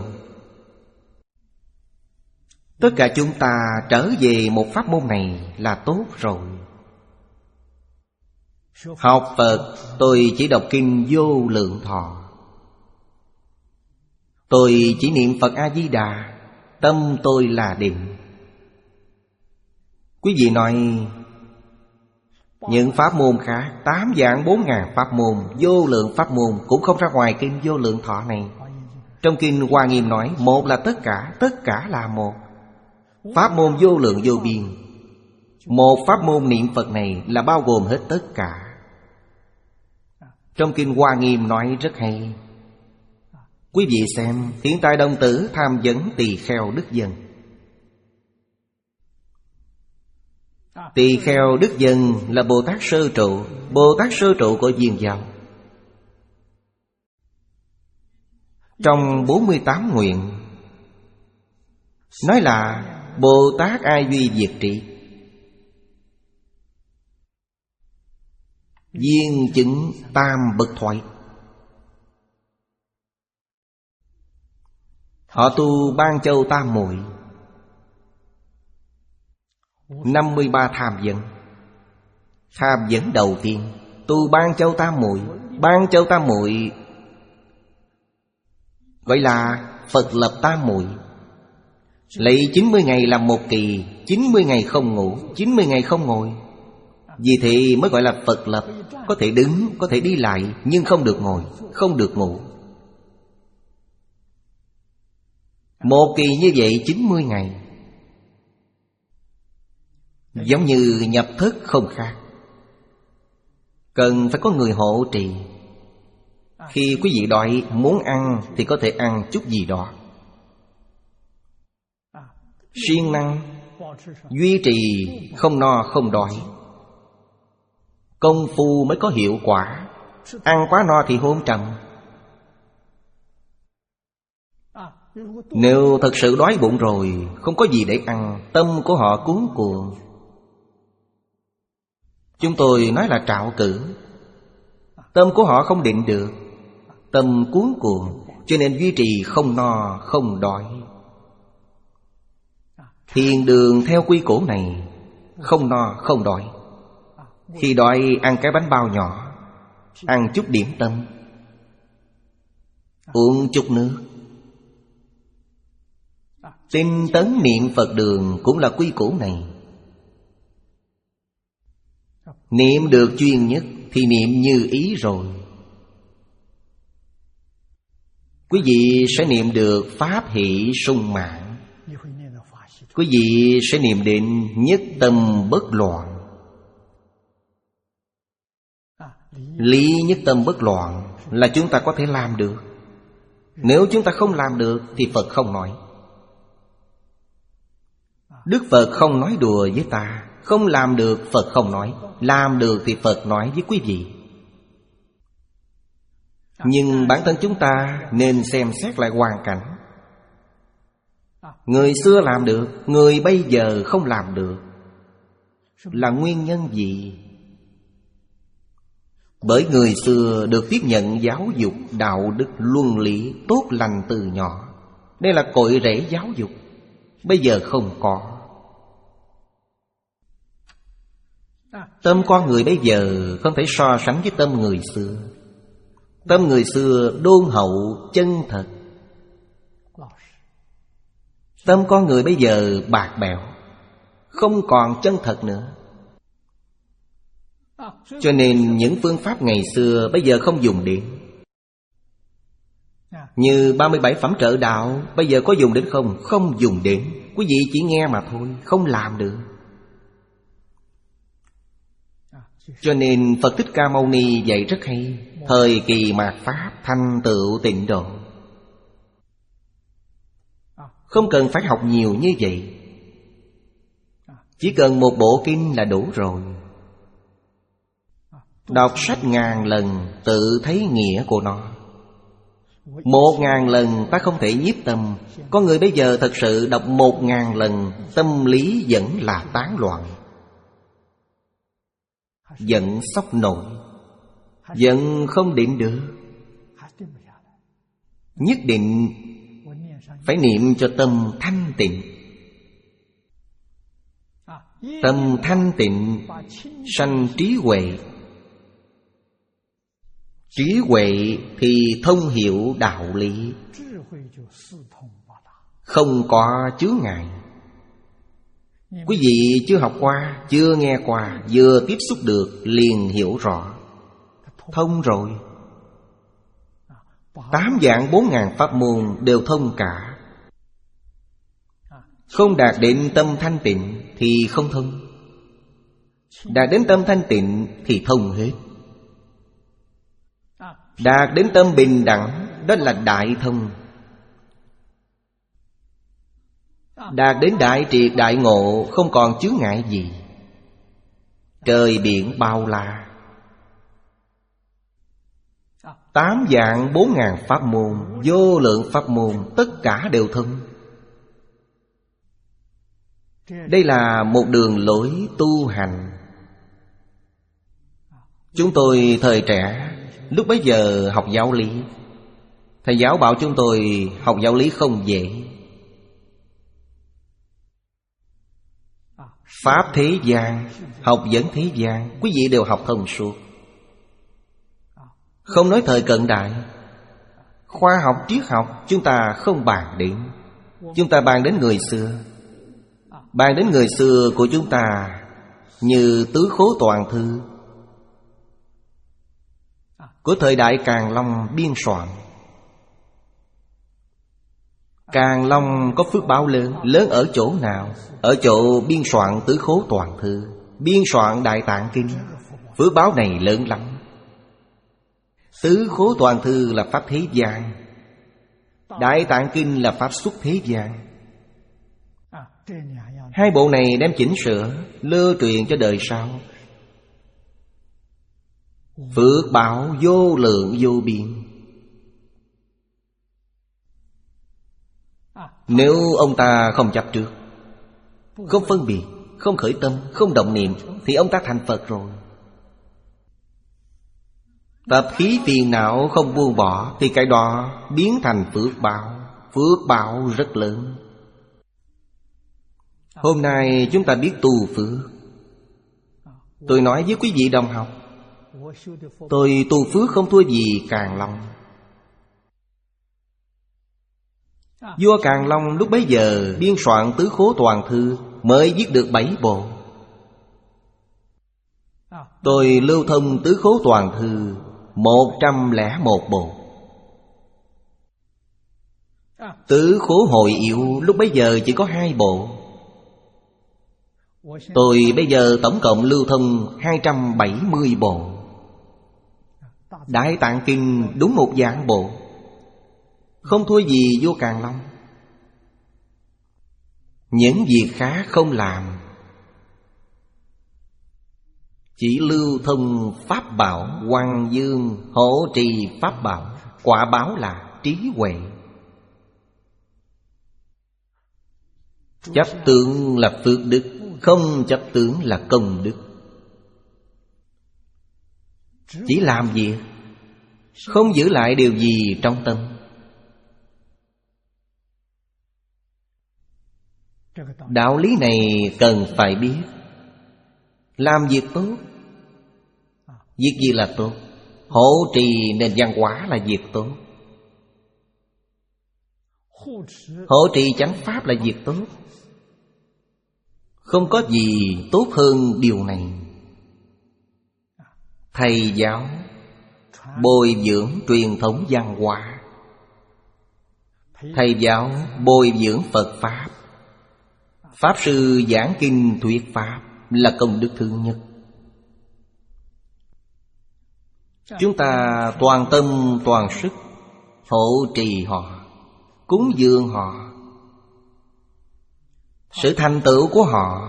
Tất cả chúng ta trở về một pháp môn này là tốt rồi. Học Phật, tôi chỉ đọc kinh Vô Lượng Thọ, tôi chỉ niệm Phật A-di-đà, tâm tôi là định. Quý vị nói những pháp môn khác, tám vạn bốn ngàn pháp môn, vô lượng pháp môn cũng không ra ngoài kinh Vô Lượng Thọ này. Trong kinh Hoa Nghiêm nói một là tất cả, tất cả là một. Pháp môn vô lượng vô biên. Một pháp môn niệm Phật này là bao gồm hết tất cả. Trong kinh Hoa Nghiêm nói rất hay. Quý vị xem, hiện tại đồng tử tham vấn tỳ kheo đức dân. Tỳ kheo đức dân là Bồ Tát sơ trụ, Bồ Tát sơ trụ của Viên Giáo. Trong bốn mươi tám nguyện nói là Bồ Tát ai duy diệt trị, viên chứng tam bậc thoại. Họ tu Ban Châu Tam Muội, năm mươi ba tham vấn. Tham vấn đầu tiên tu Ban Châu Tam Muội. Ban Châu Tam Muội gọi là Phật lập Tam Muội. Lấy chín mươi ngày làm một kỳ, chín mươi ngày không ngủ, chín mươi ngày không ngồi. Vì thế mới gọi là Phật lập. Có thể đứng, có thể đi lại, nhưng không được ngồi, không được ngủ. Một kỳ như vậy chín mươi ngày, giống như nhập thức không khác. Cần phải có người hộ trì. Khi quý vị đói muốn ăn thì có thể ăn chút gì đó. Siêng năng duy trì không no không đói, công phu mới có hiệu quả. Ăn quá no thì hôn trầm. Nếu thật sự đói bụng rồi, không có gì để ăn, tâm của họ cuống cuồng. Chúng tôi nói là trạo cử. Tâm của họ không định được, tâm cuống cuồng, cho nên duy trì không no không đói. Thiền đường theo quy củ này, không no không đói. Khi đói ăn cái bánh bao nhỏ, ăn chút điểm tâm, uống chút nước. Tinh tấn niệm Phật đường cũng là quy củ này. Niệm được chuyên nhất thì niệm như ý rồi. Quý vị sẽ niệm được pháp hỷ sung mãn. Quý vị sẽ niệm đến nhất tâm bất loạn. Lý nhất tâm bất loạn là chúng ta có thể làm được. Nếu chúng ta không làm được thì Phật không nói. Đức Phật không nói đùa với ta. Không làm được Phật không nói. Làm được thì Phật nói với quý vị. Nhưng bản thân chúng ta nên xem xét lại hoàn cảnh. Người xưa làm được, người bây giờ không làm được, là nguyên nhân gì? Bởi người xưa được tiếp nhận giáo dục đạo đức luân lý tốt lành từ nhỏ. Đây là cội rễ giáo dục. Bây giờ không có. Tâm con người bây giờ không thể so sánh với tâm người xưa. Tâm người xưa đôn hậu chân thật. Tâm con người bây giờ bạc bẽo, không còn chân thật nữa. Cho nên những phương pháp ngày xưa bây giờ không dùng đến. Như ba mươi bảy phẩm trợ đạo, bây giờ có dùng đến không? Không dùng đến. Quý vị chỉ nghe mà thôi, không làm được. Cho nên Phật Thích Ca Mâu Ni dạy rất hay. Thời kỳ mạt Pháp thành tựu tịnh độ, không cần phải học nhiều như vậy. Chỉ cần một bộ kinh là đủ rồi. Đọc sách ngàn lần tự thấy nghĩa của nó. Một ngàn lần ta không thể nhiếp tâm. Có người bây giờ thật sự đọc một ngàn lần, tâm lý vẫn là tán loạn, giận sốc nổi, giận không định được. Nhất định phải niệm cho tâm thanh tịnh. Tâm thanh tịnh sanh trí huệ. Trí huệ thì thông hiểu đạo lý, không có chướng ngại. Quý vị chưa học qua, chưa nghe qua, vừa tiếp xúc được liền hiểu rõ, thông rồi. Tám vạn bốn ngàn pháp môn đều thông cả. Không đạt đến tâm thanh tịnh thì không thông. Đạt đến tâm thanh tịnh thì thông hết. Đạt đến tâm bình đẳng, đó là đại thông. Đạt đến đại triệt đại ngộ, không còn chướng ngại gì. Trời biển bao la. Tám vạn bốn ngàn pháp môn, vô lượng pháp môn, tất cả đều thông. Đây là một đường lối tu hành. Chúng tôi thời trẻ, lúc bấy giờ học giáo lý, thầy giáo bảo chúng tôi học giáo lý không dễ. Pháp thế gian, học vấn thế gian, quý vị đều học thông suốt. Không nói thời cận đại, khoa học triết học chúng ta không bàn đến. Chúng ta bàn đến người xưa. Bàn đến người xưa của chúng ta như Tứ Khố Toàn Thư của thời đại Càn Long biên soạn. Càn Long có phước báo lớn. Lớn ở chỗ nào? Ở chỗ biên soạn Tứ Khố Toàn Thư, biên soạn Đại Tạng Kinh. Phước báo này lớn lắm. Tứ Khố Toàn Thư là pháp thế gian, Đại Tạng Kinh là pháp xuất thế gian. Hai bộ này đem chỉnh sửa, lưu truyền cho đời sau. Phước báo vô lượng vô biên. Nếu ông ta không chấp trước, không phân biệt, không khởi tâm, không động niệm, thì ông ta thành Phật rồi. Tập khí phiền não không buông bỏ, thì cái đó biến thành phước báo. Phước báo rất lớn. Hôm nay chúng ta biết tu phước. Tôi nói với quý vị đồng học, tôi tu phước không thua gì Càn Long. Vua Càn Long lúc bấy giờ biên soạn Tứ Khố Toàn Thư mới viết được bảy bộ. Tôi lưu thông Tứ Khố Toàn Thư một trăm lẻ một bộ. Tứ Khố Hội Yếu lúc bấy giờ chỉ có hai bộ. Tôi bây giờ tổng cộng lưu thông hai trăm bảy mươi bộ. Đại Tạng Kinh đúng một vạn bộ, không thua gì vua Càn Long. Những việc khác không làm, chỉ lưu thông pháp bảo. Hoàng dương hộ trì pháp bảo, quả báo là trí huệ. Chấp tướng là phước đức, không chấp tướng là công đức. Chỉ làm việc, không giữ lại điều gì trong tâm. Đạo lý này cần phải biết. Làm việc tốt. Việc gì là tốt? Hộ trì nền văn hóa là việc tốt. Hộ trì chánh pháp là việc tốt. Không có gì tốt hơn điều này. Thầy giáo bồi dưỡng truyền thống văn hóa, Thầy giáo bồi dưỡng Phật Pháp. Pháp sư giảng kinh thuyết Pháp là công đức thứ nhất. Chúng ta toàn tâm toàn sức hộ trì họ, cúng dường họ. Sự thành tựu của họ,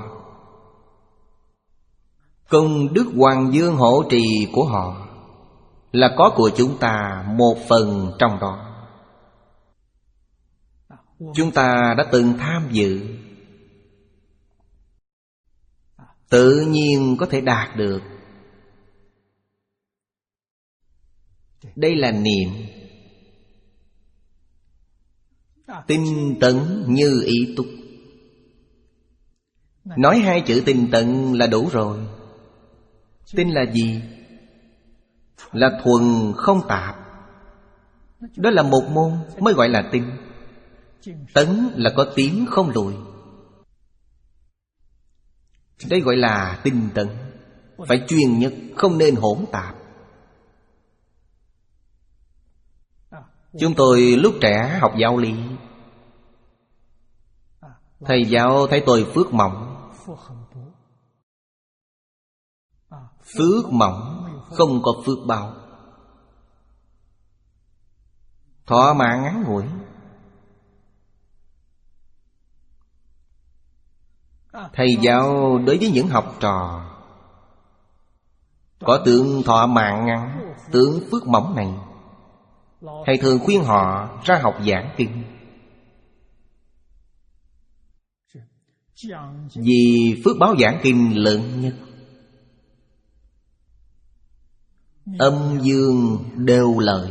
công đức hoàng dương hộ trì của họ, là có của chúng ta một phần trong đó. Chúng ta đã từng tham dự, tự nhiên có thể đạt được. Đây là niệm. Tinh tấn như ý túc. Nói hai chữ tinh tấn là đủ rồi. Tinh là gì? Là thuần không tạp. Đó là một môn mới gọi là tinh. Tấn là có tiến không lùi. Đây gọi là tinh tấn. Phải chuyên nhất, không nên hỗn tạp. Chúng tôi lúc trẻ học giáo lý, thầy giáo thấy tôi phước mỏng. Phước mỏng, không có phước báo, thọ mạng ngắn ngủi. Thầy giáo đối với những học trò có tướng thọ mạng ngắn, tướng phước mỏng này, thầy thường khuyên họ ra học giảng kinh. Vì phước báo giảng kinh lớn nhất. Âm dương đều lợi.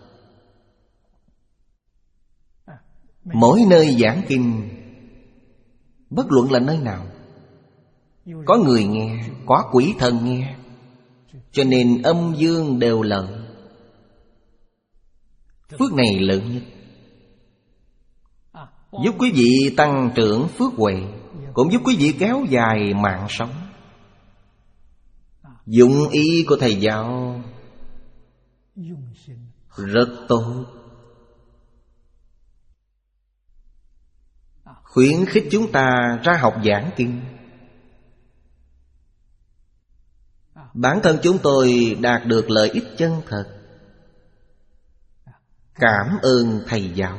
Mỗi nơi giảng kinh, bất luận là nơi nào, có người nghe, có quỷ thần nghe, cho nên âm dương đều lợi. Phước này lớn nhất, giúp quý vị tăng trưởng phước huệ, cũng giúp quý vị kéo dài mạng sống. Dụng ý của thầy giáo rất tốt, khuyến khích chúng ta ra học giảng kinh. Bản thân chúng tôi đạt được lợi ích chân thật. Cảm ơn thầy giáo.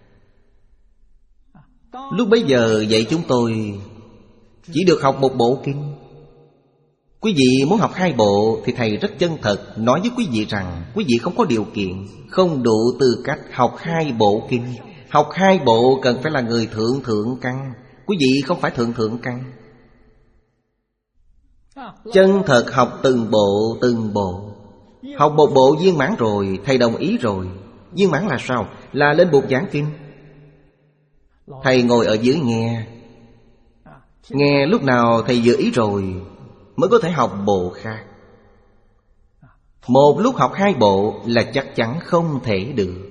Lúc bấy giờ dạy chúng tôi chỉ được học một bộ kinh. Quý vị muốn học hai bộ thì thầy rất chân thật nói với quý vị rằng quý vị không có điều kiện, không đủ tư cách học hai bộ kinh. Học hai bộ cần phải là người thượng thượng căn. Quý vị không phải thượng thượng căn. Chân thật học từng bộ từng bộ. Học một bộ viên mãn rồi, thầy đồng ý rồi. Viên mãn là sao? Là lên bục giảng kinh. Thầy ngồi ở dưới nghe. Nghe lúc nào thầy vừa ý rồi mới có thể học bộ khác. Một lúc học hai bộ là chắc chắn không thể được.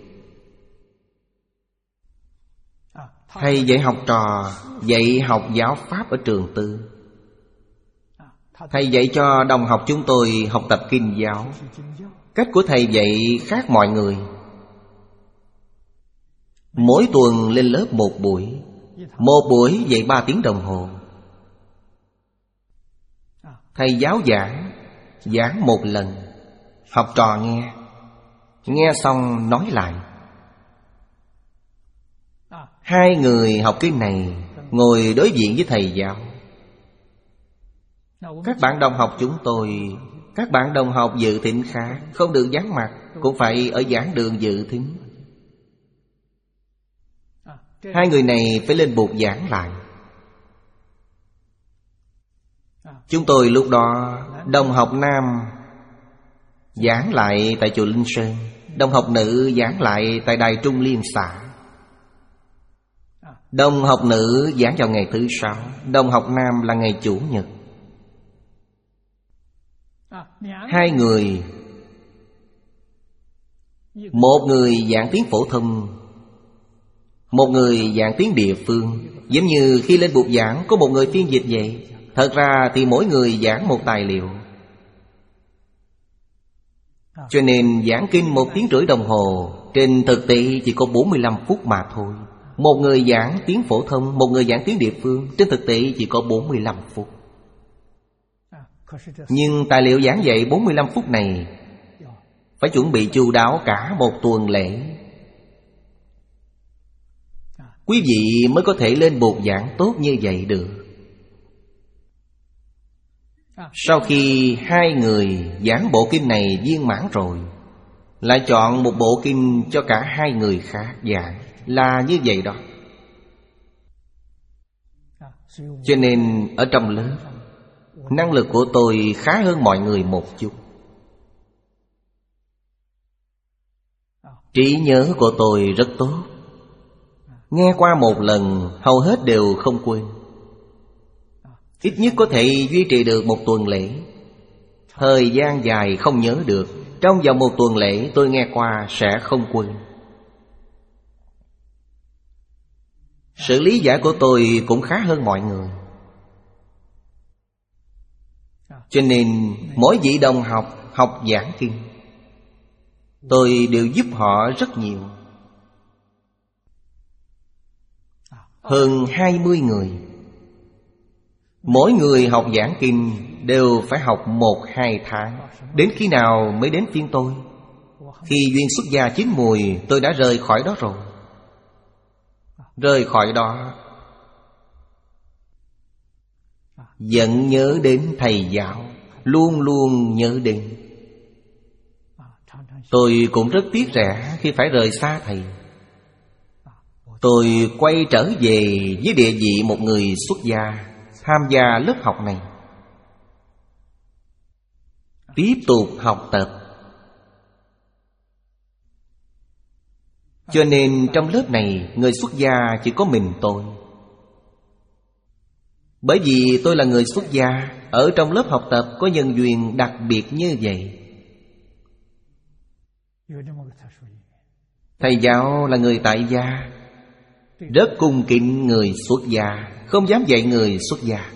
Thầy dạy học trò, dạy học giáo pháp ở trường tư. Thầy dạy cho đồng học chúng tôi học tập kinh giáo. Cách của thầy dạy khác mọi người. Mỗi tuần lên lớp một buổi. Một buổi dạy ba tiếng đồng hồ. Thầy giáo giảng, giảng một lần, học trò nghe. Nghe xong nói lại. Hai người học kinh này ngồi đối diện với thầy giáo. Các bạn đồng học chúng tôi, các bạn đồng học dự thính khác, không được vắng mặt, cũng phải ở giảng đường dự thính. Hai người này phải lên bục giảng lại. Chúng tôi lúc đó, đồng học nam giảng lại tại chùa Linh Sơn, đồng học nữ giảng lại tại Đài Trung Liên xã. Đồng học nữ giảng vào ngày thứ sáu, đồng học nam là ngày chủ nhật. Hai người, một người giảng tiếng phổ thông, một người giảng tiếng địa phương. Giống như khi lên bục giảng có một người phiên dịch vậy. Thật ra thì mỗi người giảng một tài liệu. Cho nên giảng kinh một tiếng rưỡi đồng hồ, Trên thực tế chỉ có bốn mươi lăm phút mà thôi. Một người giảng tiếng phổ thông, một người giảng tiếng địa phương, trên thực tế chỉ có bốn mươi lăm phút. Nhưng tài liệu giảng dạy bốn mươi lăm phút này phải chuẩn bị chu đáo cả một tuần lễ, quý vị mới có thể lên bục giảng tốt như vậy được. Sau khi hai người giảng bộ kinh này viên mãn rồi, lại chọn một bộ kinh cho cả hai người khác giảng, là như vậy đó. Cho nên ở trong lớp, năng lực của tôi khá hơn mọi người một chút. Trí nhớ của tôi rất tốt, nghe qua một lần hầu hết đều không quên. Ít nhất có thể duy trì được một tuần lễ. Thời gian dài không nhớ được, trong vòng một tuần lễ tôi nghe qua sẽ không quên. Sự lý giải của tôi cũng khá hơn mọi người. Cho nên mỗi vị đồng học học giảng kinh, tôi đều giúp họ rất nhiều. Hơn hai mươi người, mỗi người học giảng kinh đều phải học một hai tháng. Đến khi nào mới đến phiên tôi? Khi duyên xuất gia chín mùi, tôi đã rời khỏi đó rồi. Rời khỏi đó, vẫn nhớ đến thầy giáo, luôn luôn nhớ đến. Tôi cũng rất tiếc rẻ khi phải rời xa thầy. Tôi quay trở về với địa vị một người xuất gia, tham gia lớp học này, tiếp tục học tập. Cho nên trong lớp này, người xuất gia chỉ có mình tôi. Bởi vì tôi là người xuất gia, ở trong lớp học tập có nhân duyên đặc biệt như vậy. Thầy giáo là người tại gia, rất cung kính người xuất gia, không dám dạy người xuất gia.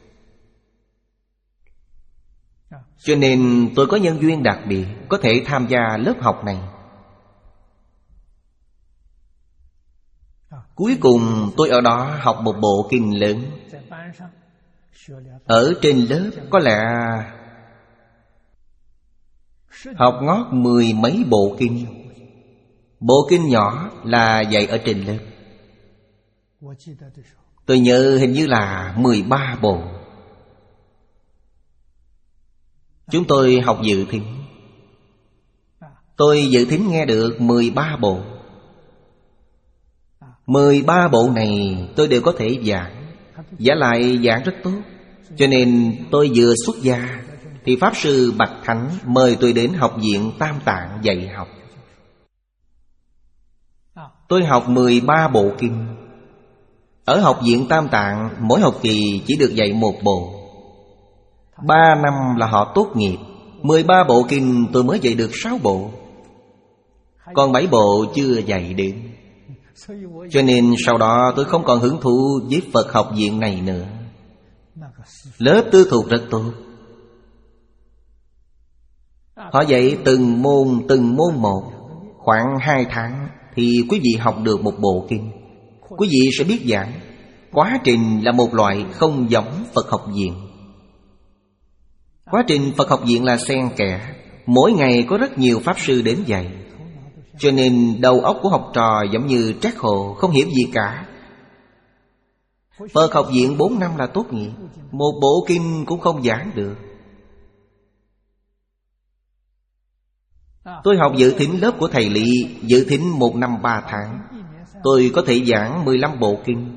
Cho nên tôi có nhân duyên đặc biệt, có thể tham gia lớp học này. Cuối cùng tôi ở đó học một bộ kinh lớn. Ở trên lớp có lẽ học ngót mười mấy bộ kinh. Bộ kinh nhỏ là dạy ở trên lớp. Tôi nhớ hình như là mười ba bộ. Chúng tôi học dự thính. Tôi dự thính nghe được mười ba bộ. Mười ba bộ này tôi đều có thể giảng, giả lại giảng rất tốt. Cho nên tôi vừa xuất gia thì Pháp Sư Bạch Thánh mời tôi đến học viện Tam Tạng dạy học. Tôi học mười ba bộ kinh. Ở học viện Tam Tạng, mỗi học kỳ chỉ được dạy một bộ. Ba năm là họ tốt nghiệp. Mười ba bộ kinh tôi mới dạy được sáu bộ, còn bảy bộ chưa dạy đến. Cho nên sau đó tôi không còn hứng thú với Phật học viện này nữa. Lớp tư thục rất tốt. Họ dạy từng môn từng môn một. Khoảng hai tháng thì quý vị học được một bộ kinh. Quý vị sẽ biết giảng. Quá trình là một loại không giống Phật học viện. Quá trình Phật học viện là xen kẽ, mỗi ngày có rất nhiều Pháp Sư đến dạy. Cho nên đầu óc của học trò giống như trát hồ, không hiểu gì cả. Phật học viện bốn năm là tốt nghiệp, một bộ kinh cũng không giảng được. Tôi học dự thính lớp của thầy Lý, dự thính một năm ba tháng. Tôi có thể giảng mười lăm bộ kinh.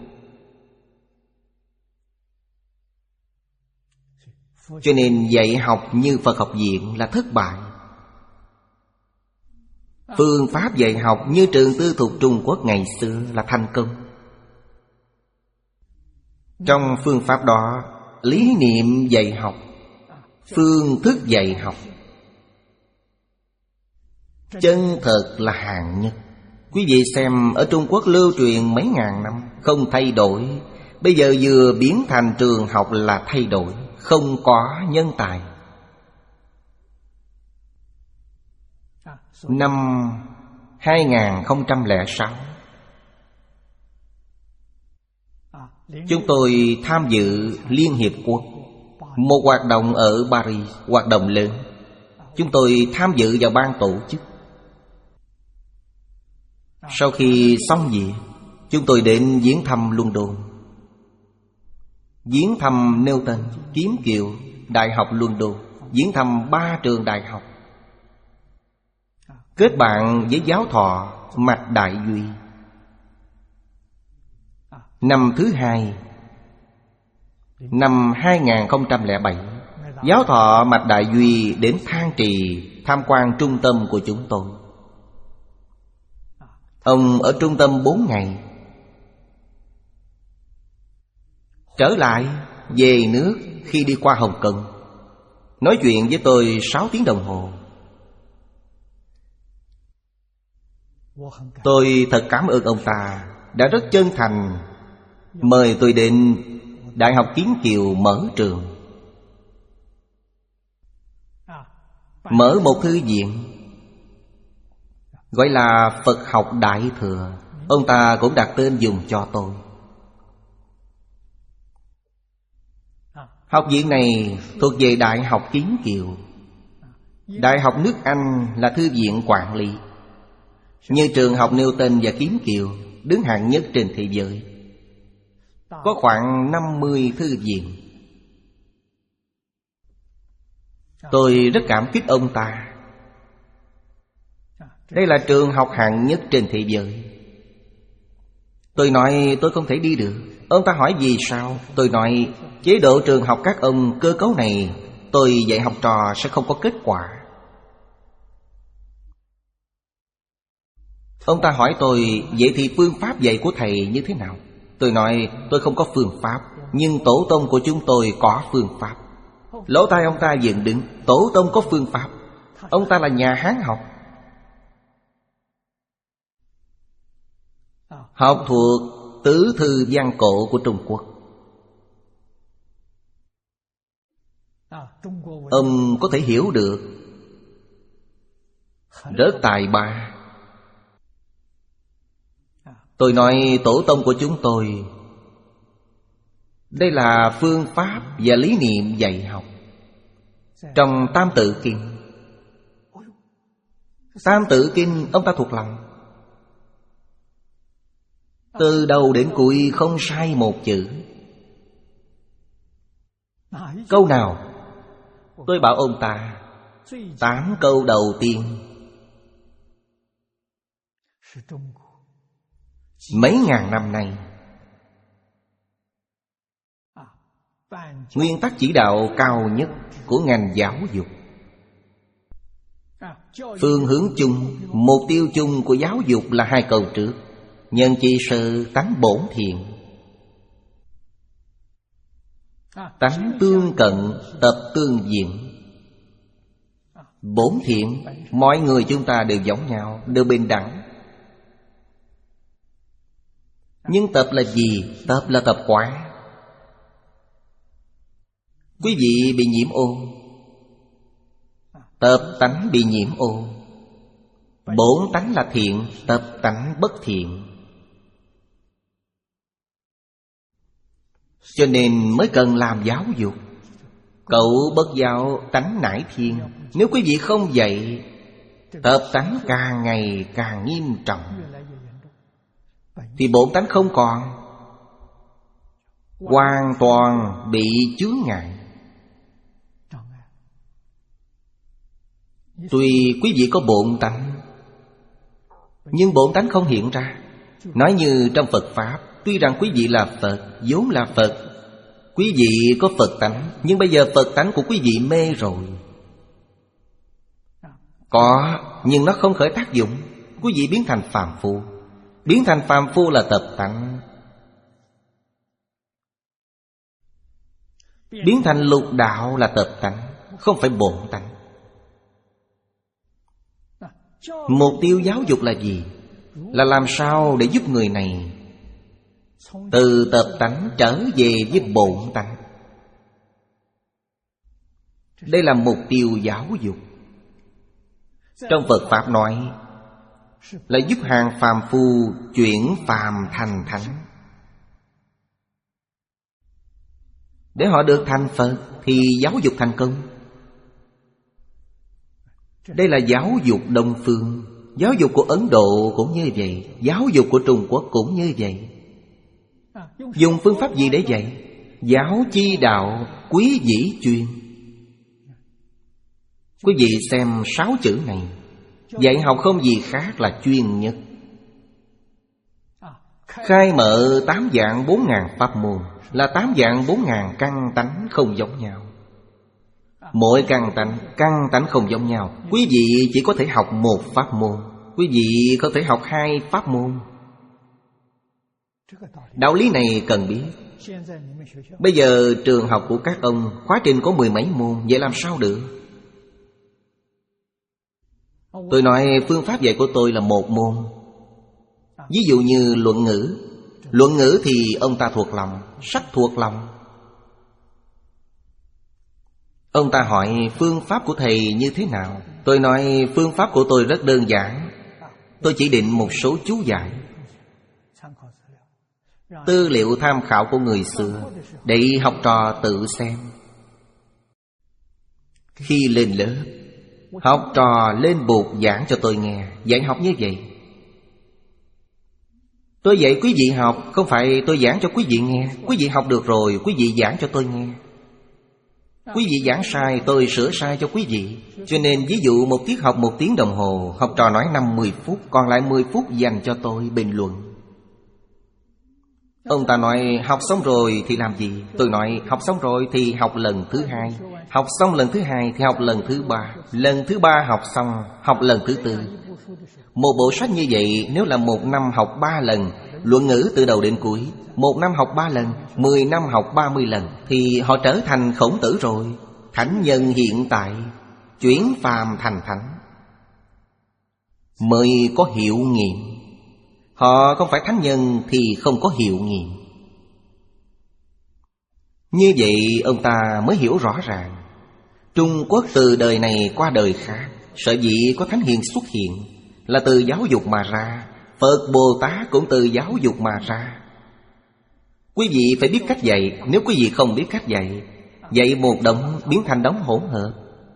Cho nên dạy học như Phật học viện là thất bại. Phương pháp dạy học như trường tư thục Trung Quốc ngày xưa là thành công. Trong phương pháp đó, lý niệm dạy học, phương thức dạy học, chân thật là hạng nhất. Quý vị xem ở Trung Quốc lưu truyền mấy ngàn năm, không thay đổi. Bây giờ vừa biến thành trường học là thay đổi, không có nhân tài. Năm hai nghìn không trăm lẻ sáu, chúng tôi tham dự Liên Hiệp Quốc, một hoạt động ở Paris, hoạt động lớn. Chúng tôi tham dự vào ban tổ chức. Sau khi xong việc, chúng tôi đến viếng thăm London, viếng thăm Newton, Kiếm Kiều, Đại học London, viếng thăm ba trường đại học, kết bạn với giáo thọ Mạch Đại Duy. Năm thứ hai, năm hai nghìn không trăm lẻ bảy, giáo thọ Mạch Đại Duy đến Thang Trì tham quan trung tâm của chúng tôi. Ông ở trung tâm bốn ngày, trở lại về nước khi đi qua Hồng Kông, nói chuyện với tôi sáu tiếng đồng hồ. Tôi thật cảm ơn ông ta đã rất chân thành mời tôi đến Đại học Kiếm Kiều mở trường, mở một thư viện gọi là Phật học Đại Thừa. Ông ta cũng đặt tên dùng cho tôi. Học viện này thuộc về Đại học Kiếm Kiều. Đại học nước Anh là thư viện quản lý, như trường học Newton và Kiếm Kiều đứng hạng nhất trên thế giới. Có khoảng năm mươi thư viện. Tôi rất cảm kích ông ta. Đây là trường học hạng nhất trên thế giới. Tôi nói tôi không thể đi được. Ông ta hỏi vì sao? Tôi nói chế độ trường học các ông cơ cấu này, tôi dạy học trò sẽ không có kết quả. Ông ta hỏi tôi vậy thì phương pháp dạy của thầy như thế nào? Tôi nói tôi không có phương pháp, nhưng tổ tông của chúng tôi có phương pháp. Lỗ tai ông ta dựng đứng. Tổ tông có phương pháp. Ông ta là nhà Hán học, học thuộc tứ thư văn cổ của Trung Quốc. Ông có thể hiểu được, rất tài ba. Tôi nói tổ tông của chúng tôi, đây là phương pháp và lý niệm dạy học. Trong Tam Tự Kinh, Tam Tự Kinh ông ta thuộc lòng, từ đầu đến cuối không sai một chữ. Câu nào? Tôi bảo ông ta tám câu đầu tiên mấy ngàn năm nay, nguyên tắc chỉ đạo cao nhất của ngành giáo dục, phương hướng chung, mục tiêu chung của giáo dục là hai câu trước: nhân chi sự, tánh bổn thiện. Tánh tương cận, tập tương diện. Bổn thiện, mọi người chúng ta đều giống nhau, đều bình đẳng. Nhưng tập là gì? Tập là tập quán. Quý vị bị nhiễm ô, tập tánh bị nhiễm ô. Bổn tánh là thiện, tập tánh bất thiện. Cho nên mới cần làm giáo dục. Cậu bất giáo, tánh nải thiên. Nếu quý vị không dạy, tập tánh càng ngày càng nghiêm trọng, thì bổn tánh không còn, hoàn toàn bị chướng ngại. Tuy quý vị có bổn tánh, nhưng bổn tánh không hiện ra. Nói như trong Phật Pháp, tuy rằng quý vị là Phật, vốn là Phật, quý vị có Phật tánh, nhưng bây giờ Phật tánh của quý vị mê rồi. Có, nhưng nó không khởi tác dụng. Quý vị biến thành phàm phu. Biến thành phàm phu là tập tánh. Biến thành lục đạo là tập tánh, không phải bổn tánh. Mục tiêu giáo dục là gì? Là làm sao để giúp người này từ tập tánh trở về với bổn tánh. Đây là mục tiêu giáo dục. Trong Phật Pháp nói, là giúp hàng phàm phu chuyển phàm thành thánh. Để họ được thành Phật thì giáo dục thành công. Đây là giáo dục Đông phương. Giáo dục của Ấn Độ cũng như vậy, giáo dục của Trung Quốc cũng như vậy. Dùng phương pháp gì để dạy? Giáo chi đạo quý dĩ chuyên. Quý vị xem sáu chữ này, dạy học không gì khác là chuyên nhất. Khai mở tám dạng bốn ngàn pháp môn, là tám dạng bốn ngàn căn tánh không giống nhau. Mỗi căn tánh, căn tánh không giống nhau. Quý vị chỉ có thể học một pháp môn, quý vị có thể học hai pháp môn. Đạo lý này cần biết. Bây giờ trường học của các ông khóa trình có mười mấy môn, vậy làm sao được? Tôi nói phương pháp dạy của tôi là một môn. Ví dụ như luận ngữ. Luận ngữ thì ông ta thuộc lòng, sách thuộc lòng. Ông ta hỏi phương pháp của thầy như thế nào? Tôi nói phương pháp của tôi rất đơn giản. Tôi chỉ định một số chú giải, tư liệu tham khảo của người xưa, để học trò tự xem. Khi lên lớp, học trò lên bục giảng cho tôi nghe. Dạy học như vậy. Tôi dạy quý vị học, không phải tôi giảng cho quý vị nghe. Quý vị học được rồi, quý vị giảng cho tôi nghe. Quý vị giảng sai, tôi sửa sai cho quý vị. Cho nên ví dụ một tiết học một tiếng đồng hồ, học trò nói năm mươi phút, còn lại mười phút dành cho tôi bình luận. Ông ta nói học xong rồi thì làm gì? Tôi nói học xong rồi thì học lần thứ hai. Học xong lần thứ hai thì học lần thứ ba. Lần thứ ba học xong, học lần thứ tư. Một bộ sách như vậy, nếu là một năm học ba lần, luận ngữ từ đầu đến cuối, một năm học ba lần, mười năm học ba mươi lần, thì họ trở thành Khổng Tử rồi. Thánh nhân hiện tại, chuyển phàm thành thánh, mới có hiệu nghiệm. Họ không phải thánh nhân thì không có hiệu nghiệm. Như vậy ông ta mới hiểu rõ ràng. Trung Quốc từ đời này qua đời khác, sở dĩ có thánh hiền xuất hiện là từ giáo dục mà ra. Phật Bồ Tát cũng từ giáo dục mà ra. Quý vị phải biết cách dạy. Nếu quý vị không biết cách dạy, dạy một đống biến thành đống hỗn hợp,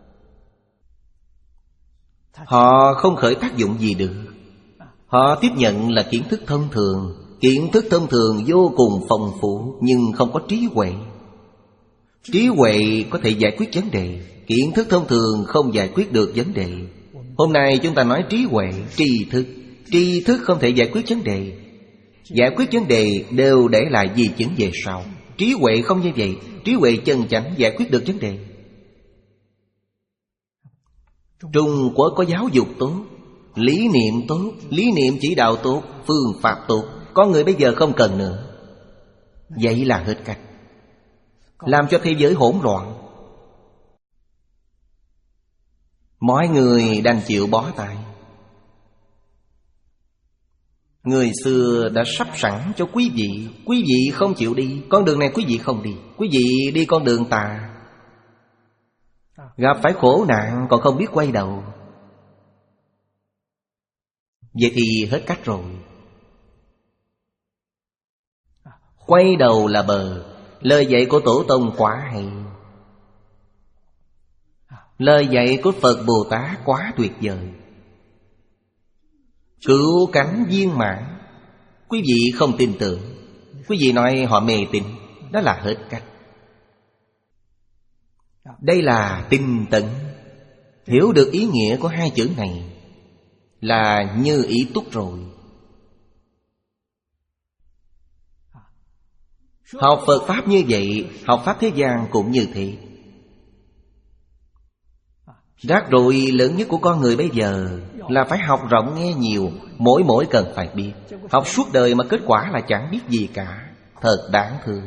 họ không khởi tác dụng gì được. Họ tiếp nhận là kiến thức thông thường. Kiến thức thông thường vô cùng phong phú, nhưng không có trí huệ. Trí huệ có thể giải quyết vấn đề, kiến thức thông thường không giải quyết được vấn đề. Hôm nay chúng ta nói trí huệ, tri thức. Tri thức không thể giải quyết vấn đề. Giải quyết vấn đề đều để lại di chứng về sau. Trí huệ không như vậy. Trí huệ chân chánh giải quyết được vấn đề. Trung Quốc có giáo dục tốt, lý niệm tốt, lý niệm chỉ đạo tốt, phương pháp tốt. Con người bây giờ không cần nữa. Vậy là hết cách, làm cho thế giới hỗn loạn. Mọi người đành chịu bó tay. Người xưa đã sắp sẵn cho quý vị. Quý vị không chịu đi, con đường này quý vị không đi. Quý vị đi con đường tà, gặp phải khổ nạn còn không biết quay đầu. Vậy thì hết cách rồi. Quay đầu là bờ. Lời dạy của Tổ Tông quá hay. Lời dạy của Phật Bồ Tát quá tuyệt vời. Cứu cánh viên mãn. Quý vị không tin tưởng, quý vị nói họ mê tín, đó là hết cách. Đây là tinh tấn. Hiểu được ý nghĩa của hai chữ này là như ý túc rồi. Học Phật Pháp như vậy, học Pháp thế gian cũng như thế. Rắc rối lớn nhất của con người bây giờ là phải học rộng nghe nhiều. Mỗi mỗi cần phải biết. Học suốt đời mà kết quả là chẳng biết gì cả. Thật đáng thương.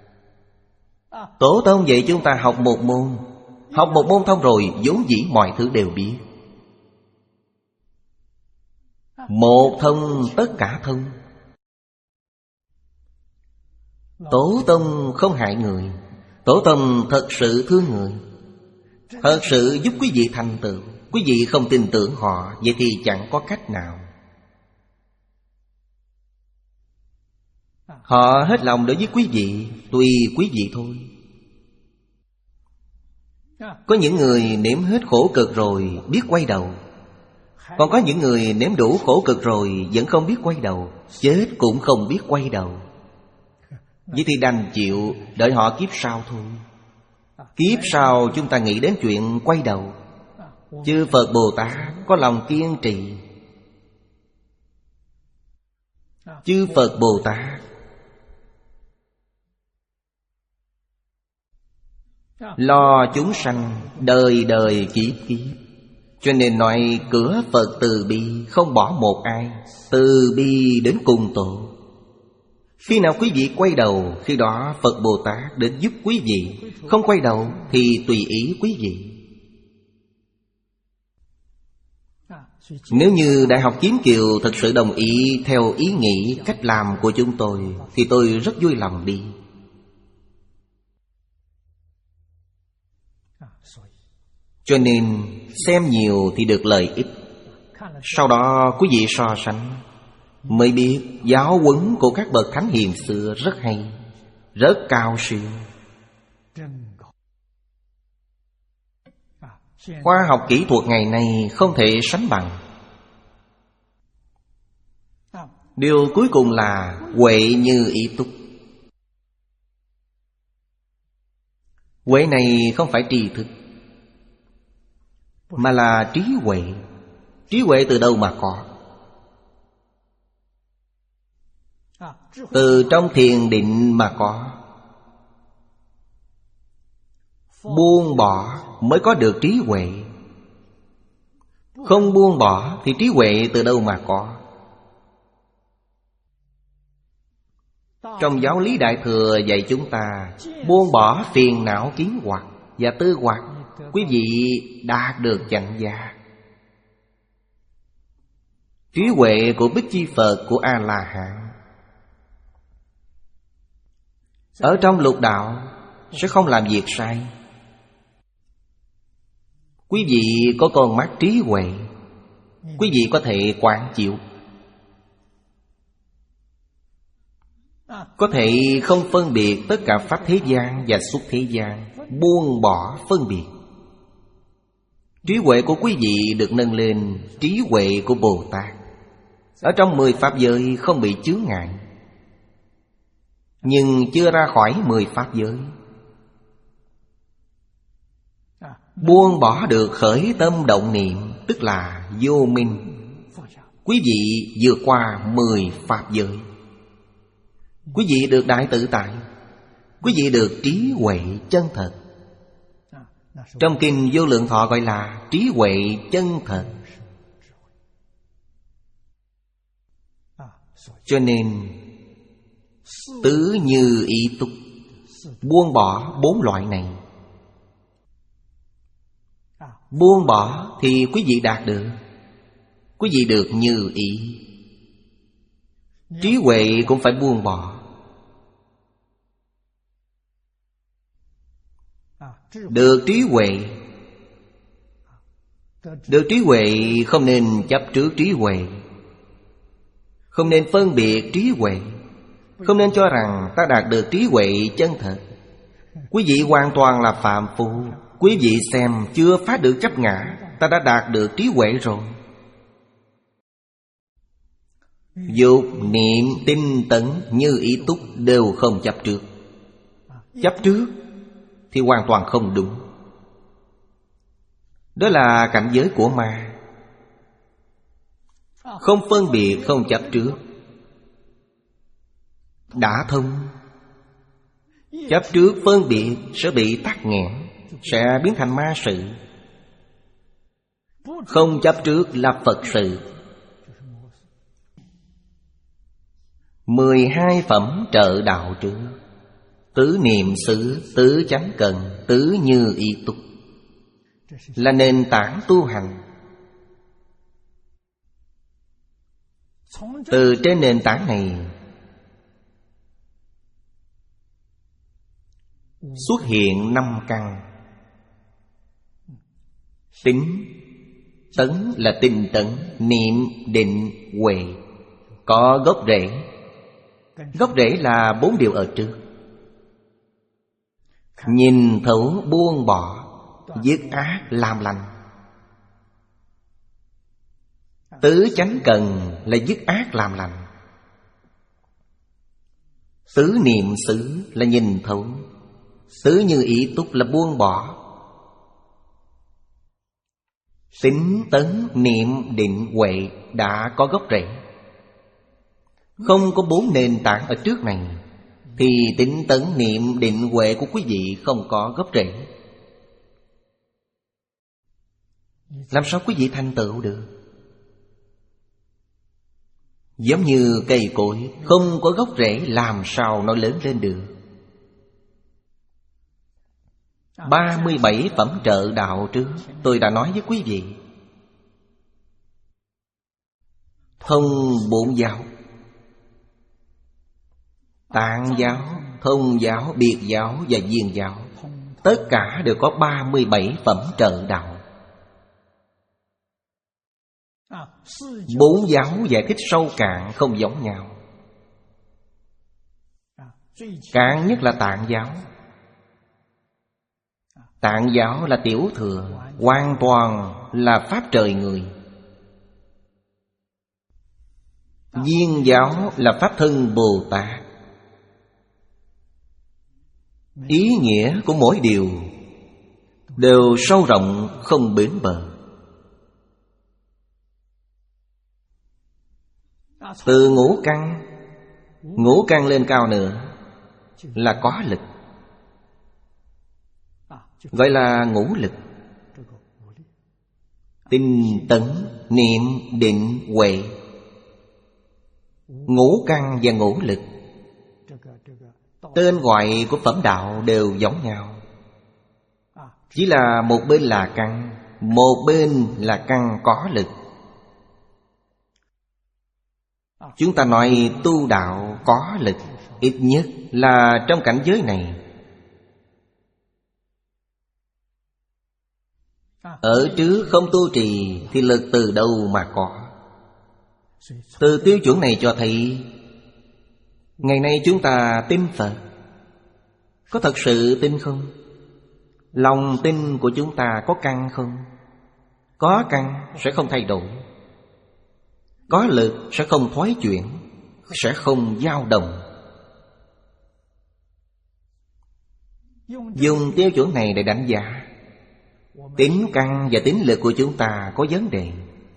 Tổ tông dạy chúng ta học một môn. Học một môn thông rồi, vốn dĩ mọi thứ đều biết. Một thông tất cả thông. Tổ tông không hại người. Tổ tông thật sự thương người, thật sự giúp quý vị thành tựu. Quý vị không tin tưởng họ, vậy thì chẳng có cách nào. Họ hết lòng đối với quý vị, tùy quý vị thôi. Có những người nếm hết khổ cực rồi biết quay đầu. Còn có những người nếm đủ khổ cực rồi vẫn không biết quay đầu, chết cũng không biết quay đầu. Vậy thì đành chịu, đợi họ kiếp sau thôi. Kiếp sau chúng ta nghĩ đến chuyện quay đầu. Chư Phật Bồ Tát có lòng kiên trì. Chư Phật Bồ Tát lo chúng sanh đời đời kiếp kiếp. Cho nên nói cửa Phật từ bi không bỏ một ai, từ bi đến cùng tổ. Khi nào quý vị quay đầu, khi đó Phật Bồ Tát đến giúp quý vị. Không quay đầu thì tùy ý quý vị. Nếu như Đại học Kiếm Kiều thực sự đồng ý theo ý nghĩ, cách làm của chúng tôi, thì tôi rất vui lòng đi. Cho nên xem nhiều thì được lợi ích. Sau đó quý vị so sánh, mới biết giáo huấn của các bậc thánh hiền xưa rất hay, rất cao siêu. Khoa học kỹ thuật ngày nay không thể sánh bằng. Điều cuối cùng là huệ như ý túc. Huệ này không phải tri thức, mà là trí huệ. Trí huệ từ đâu mà có? Từ trong thiền định mà có. Buông bỏ mới có được trí huệ. Không buông bỏ thì trí huệ từ đâu mà có? Trong giáo lý Đại Thừa dạy chúng ta buông bỏ phiền não kiến hoặc và tư hoặc, quý vị đạt được chánh giác. Trí huệ của Bích Chi Phật, của A-la-hán, ở trong lục đạo sẽ không làm việc sai. Quý vị có con mắt trí huệ, quý vị có thể quán chiếu, có thể không phân biệt tất cả pháp thế gian và xuất thế gian, buông bỏ phân biệt. Trí huệ của quý vị được nâng lên trí huệ của Bồ Tát. Ở trong mười pháp giới không bị chướng ngại, nhưng chưa ra khỏi mười pháp giới. Buông bỏ được khởi tâm động niệm, tức là vô minh. Quý vị vượt qua mười pháp giới. Quý vị được đại tự tại. Quý vị được trí huệ chân thật. Trong kinh Vô Lượng Thọ gọi là trí huệ chân thật. Cho nên tứ như ý túc, buông bỏ bốn loại này. Buông bỏ thì quý vị đạt được. Quý vị được như ý. Trí huệ cũng phải buông bỏ. Được trí huệ. Được trí huệ không nên chấp trước trí huệ, không nên phân biệt trí huệ, không nên cho rằng ta đạt được trí huệ chân thật. Quý vị hoàn toàn là phạm phu. Quý vị xem chưa phá được chấp ngã, ta đã đạt được trí huệ rồi. Dục, niệm, tinh tấn, như ý túc đều không chấp trước. Chấp trước thì hoàn toàn không đúng. Đó là cảnh giới của ma. Không phân biệt, không chấp trước, đã thông. Chấp trước phân biệt sẽ bị tắc nghẽn, sẽ biến thành ma sự. Không chấp trước là Phật sự. Mười hai phẩm trợ đạo trước: tứ niệm xứ, tứ chánh cần, tứ như ý túc, là nền tảng tu hành. Từ trên nền tảng này xuất hiện năm căn. Tính, tấn là tinh tấn, niệm, định, huệ, có gốc rễ. Gốc rễ là bốn điều ở trước. Nhìn thấu buông bỏ, dứt ác làm lành. Tứ chánh cần là dứt ác làm lành. Tứ niệm xứ là nhìn thấu. Tứ như ý túc là buông bỏ. Tín tấn niệm định huệ đã có gốc rễ. Không có bốn nền tảng ở trước này thì tín tấn niệm định huệ của quý vị không có gốc rễ. Làm sao quý vị thành tựu được? Giống như cây cối không có gốc rễ, làm sao nó lớn lên được? ba mươi bảy phẩm trợ đạo trước tôi đã nói với quý vị. Thông bổn giáo, Tạng giáo, Thông giáo, Biệt giáo và Viên giáo, tất cả đều có ba mươi bảy phẩm trợ đạo. Bốn giáo giải thích sâu cạn không giống nhau. Cạn nhất là Tạng giáo. Tạng giáo là tiểu thừa, hoàn toàn là pháp trời người. Viên giáo là pháp thân Bồ Tát. Ý nghĩa của mỗi điều đều sâu rộng không bến bờ. Từ ngũ căn, ngũ căn lên cao nữa là có lực, gọi là ngũ lực. Tinh tấn niệm định huệ, ngũ căn và ngũ lực. Tên gọi của phẩm đạo đều giống nhau, chỉ là một bên là căn, một bên là căn có lực. Chúng ta nói tu đạo có lực, ít nhất là trong cảnh giới này. Ở trước không tu trì thì lực từ đâu mà có? Từ tiêu chuẩn này cho thấy ngày nay chúng ta tin Phật, có thật sự tin không? Lòng tin của chúng ta có căn không? Có căn sẽ không thay đổi, có lực sẽ không thoái chuyển, sẽ không dao động. Dùng tiêu chuẩn này để đánh giá tính căn và tính lực của chúng ta có vấn đề.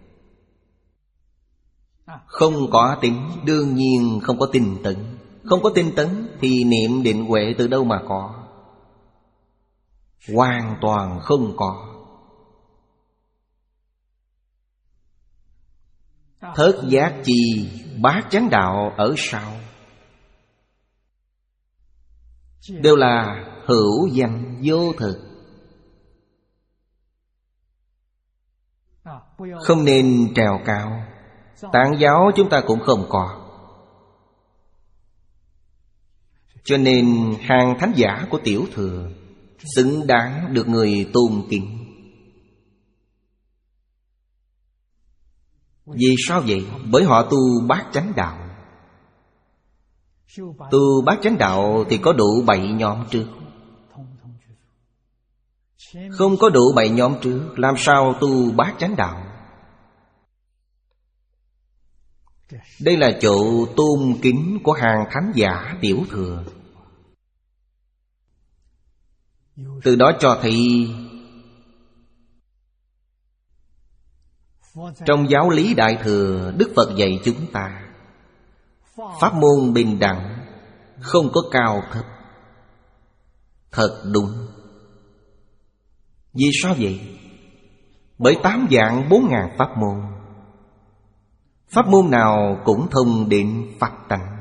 Không có tính, đương nhiên không có tinh tấn. Không có tinh tấn thì niệm định huệ từ đâu mà có? Hoàn toàn không có. Thất giác chi, bát chánh đạo ở sau đều là hữu danh vô thực. Không nên trèo cao. Tạng giáo chúng ta cũng không có. Cho nên hàng thánh giả của tiểu thừa xứng đáng được người tôn kính. Vì sao vậy? Bởi họ tu bát chánh đạo. Tu bát chánh đạo thì có đủ bảy nhóm trước. Không có đủ bảy nhóm trước, làm sao tu bát chánh đạo? Đây là chỗ tôn kính của hàng thánh giả tiểu thừa. Từ đó cho thấy trong giáo lý Đại Thừa, Đức Phật dạy chúng ta pháp môn bình đẳng, không có cao thấp. Thật đúng. Vì sao vậy? Bởi tám vạn bốn ngàn pháp môn, pháp môn nào cũng thông đến pháp tánh.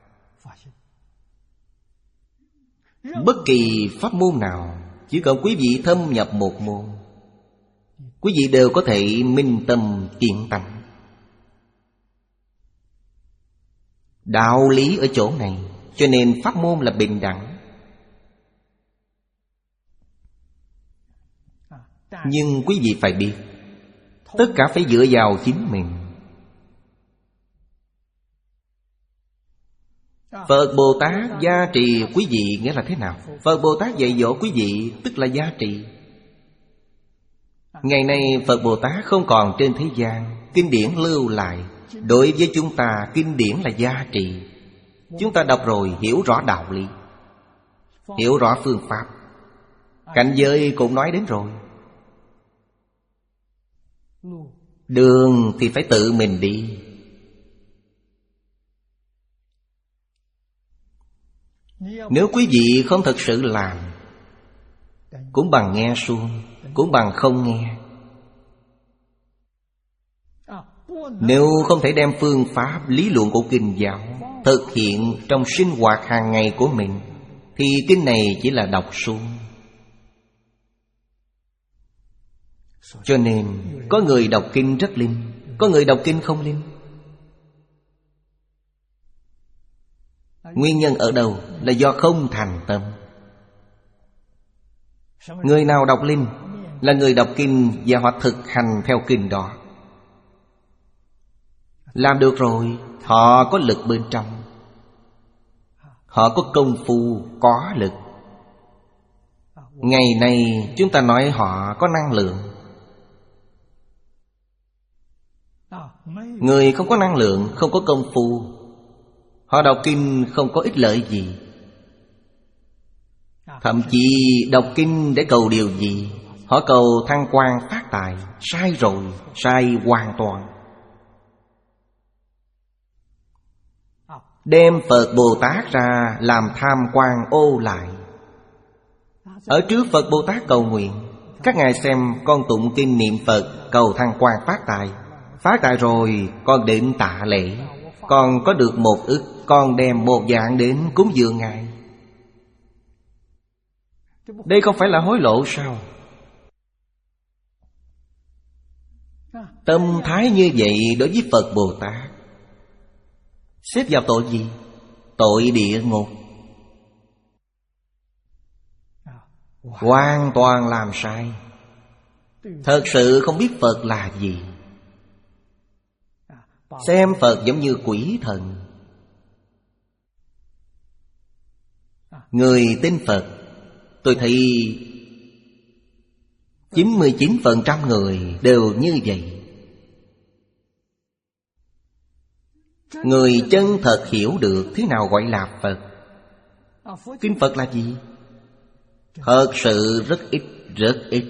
Bất kỳ pháp môn nào, chỉ cần quý vị thâm nhập một môn, quý vị đều có thể minh tâm kiến tánh. Đạo lý ở chỗ này, cho nên pháp môn là bình đẳng. Nhưng quý vị phải biết, tất cả phải dựa vào chính mình. Phật Bồ Tát gia trì quý vị nghĩa là thế nào? Phật Bồ Tát dạy dỗ quý vị tức là gia trì. Ngày nay Phật Bồ Tát không còn trên thế gian, kinh điển lưu lại. Đối với chúng ta kinh điển là gia trì. Chúng ta đọc rồi hiểu rõ đạo lý, hiểu rõ phương pháp. Cảnh giới cũng nói đến rồi. Đường thì phải tự mình đi. Nếu quý vị không thật sự làm, cũng bằng nghe suông, cũng bằng không nghe. Nếu không thể đem phương pháp lý luận của kinh giáo thực hiện trong sinh hoạt hàng ngày của mình, thì kinh này chỉ là đọc suông. Cho nên có người đọc kinh rất linh, có người đọc kinh không linh. Nguyên nhân ở đâu? Là do không thành tâm. Người nào đọc linh là người đọc kinh và họ thực hành theo kinh đó. Làm được rồi, họ có lực bên trong, họ có công phu, có lực. Ngày nay chúng ta nói họ có năng lượng. Người không có năng lượng, không có công phu, họ đọc kinh không có ích lợi gì. Thậm chí đọc kinh để cầu điều gì? Họ cầu thăng quan phát tài. Sai rồi, sai hoàn toàn. Đem Phật Bồ Tát ra làm tham quan ô lại. Ở trước Phật Bồ Tát cầu nguyện, các ngài xem con tụng kinh niệm Phật cầu thăng quan phát tài. Phát tài rồi con đến tạ lễ, con có được một ức, con đem một vạn đến cúng dường ngài. Đây không phải là hối lộ sao? Tâm thái như vậy đối với Phật Bồ Tát xếp vào tội gì? Tội địa ngục. Hoàn toàn làm sai. Thật sự không biết Phật là gì. Xem Phật giống như quỷ thần. Người tin Phật, tôi thấy chín mươi chín phần trăm người đều như vậy. Người chân thật hiểu được thế nào gọi là Phật. Kinh Phật là gì? Thật sự rất ít, rất ít.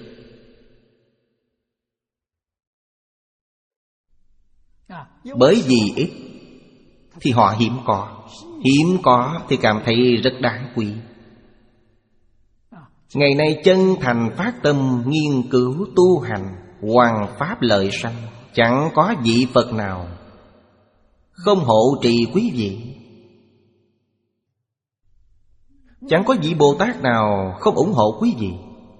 Bởi vì ít thì họ hiếm có. Hiếm có thì cảm thấy rất đáng quý. Ngày nay chân thành phát tâm nghiên cứu tu hành, hoằng pháp lợi sanh, chẳng có vị Phật nào không hộ trì quý vị. Chẳng có vị Bồ Tát nào không ủng hộ quý vị.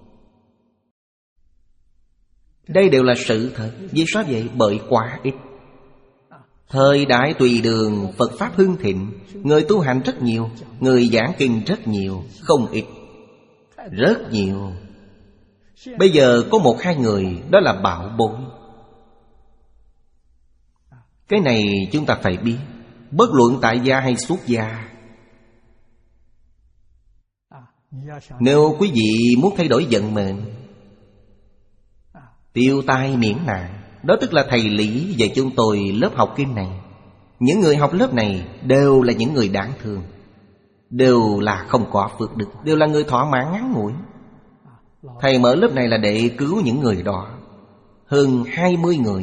Đây đều là sự thật. Vì sao vậy? Bởi quá ít. Thời đại tùy đường, Phật Pháp hưng thịnh, người tu hành rất nhiều, người giảng kinh rất nhiều, không ít, rất nhiều. Bây giờ có một hai người, đó là bảo bối. Cái này chúng ta phải biết. Bất luận tại gia hay xuất gia, nếu quý vị muốn thay đổi vận mệnh, tiêu tai miễn nạn, đó tức là thầy Lý dạy chúng tôi lớp học kinh này. Những người học lớp này đều là những người đáng thương, đều là không có phước đức, đều là người thọ mạng ngắn ngủi. Thầy mở lớp này là để cứu những người đó. Hơn hai mươi người.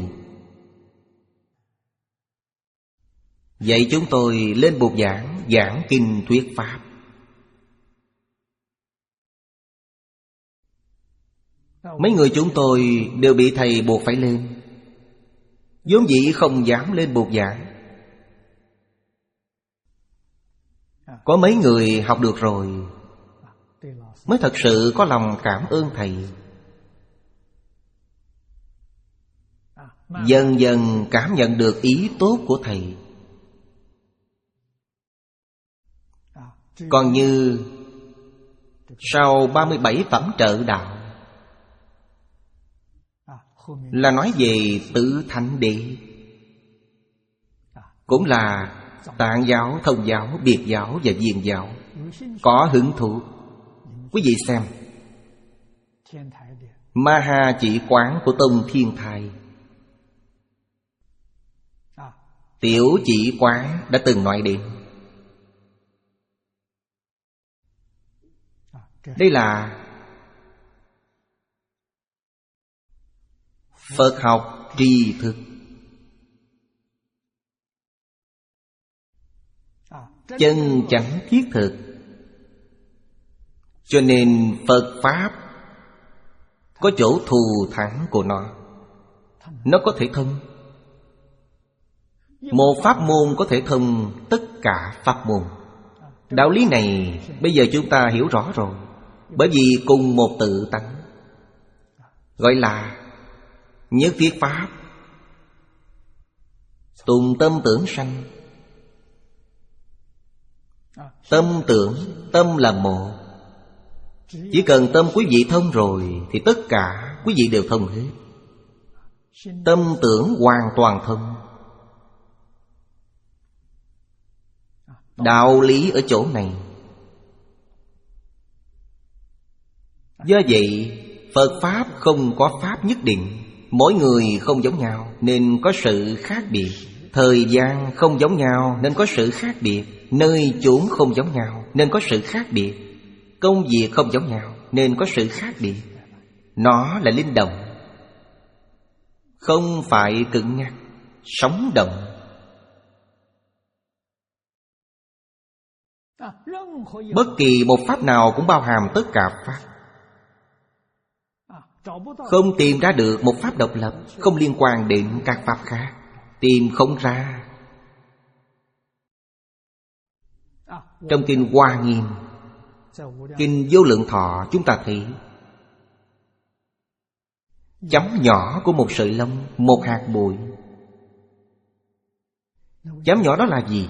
Vậy chúng tôi lên bục giảng, giảng kinh thuyết pháp. Mấy người chúng tôi đều bị thầy buộc phải lên, vốn dĩ không dám lên bục giảng. Có mấy người học được rồi mới thật sự có lòng cảm ơn thầy. Dần dần cảm nhận được ý tốt của thầy. Còn như sau ba mươi bảy phẩm trợ đạo là nói về Tứ Thánh Đế, cũng là Tạng giáo, thông giáo, biệt giáo và viên giáo. Có hứng thú, quý vị xem Ma Ha Chỉ Quán của Tông Thiên Thai. Tiểu Chỉ Quán đã từng nói đến. Đây là Phật học tri thức. Chân chánh thiết thực. Cho nên Phật Pháp có chỗ thù thắng của nó. Nó có thể thông. Một pháp môn có thể thông tất cả pháp môn. Đạo lý này bây giờ chúng ta hiểu rõ rồi. Bởi vì cùng một tự tánh, gọi là nhất thiết pháp. Tùng tâm tưởng sanh. Tâm tưởng, tâm là một. Chỉ cần tâm quý vị thông rồi thì tất cả quý vị đều thông hết. Tâm tưởng hoàn toàn thông. Đạo lý ở chỗ này. Do vậy Phật Pháp không có pháp nhất định. Mỗi người không giống nhau nên có sự khác biệt. Thời gian không giống nhau nên có sự khác biệt. Nơi chốn không giống nhau nên có sự khác biệt. Công việc không giống nhau nên có sự khác biệt. Nó là linh động, không phải cứng nhắc, sống động. Bất kỳ một pháp nào cũng bao hàm tất cả pháp. Không tìm ra được một pháp độc lập, không liên quan đến các pháp khác. Tìm không ra. Trong Kinh Hoa Nghiêm, Kinh Vô Lượng Thọ, chúng ta thấy chấm nhỏ của một sợi lông, một hạt bụi. Chấm nhỏ đó là gì?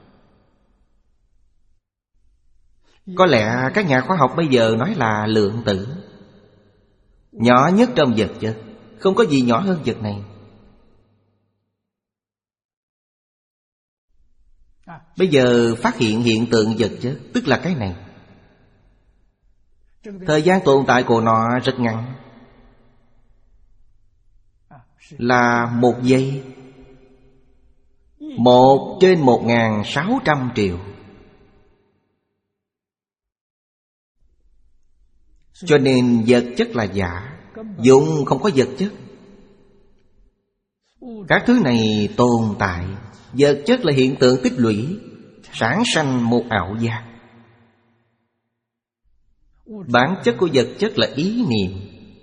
Có lẽ các nhà khoa học bây giờ nói là lượng tử. Nhỏ nhất trong vật chất. Không có gì nhỏ hơn vật này. Bây giờ phát hiện hiện tượng vật chất, tức là cái này. Thời gian tồn tại của nó rất ngắn, là một giây. Một trên một ngàn sáu trăm triệu. Cho nên vật chất là giả. Dụng không có vật chất. Các thứ này tồn tại. Vật chất là hiện tượng tích lũy, sản sanh một ảo giác. Bản chất của vật chất là ý niệm.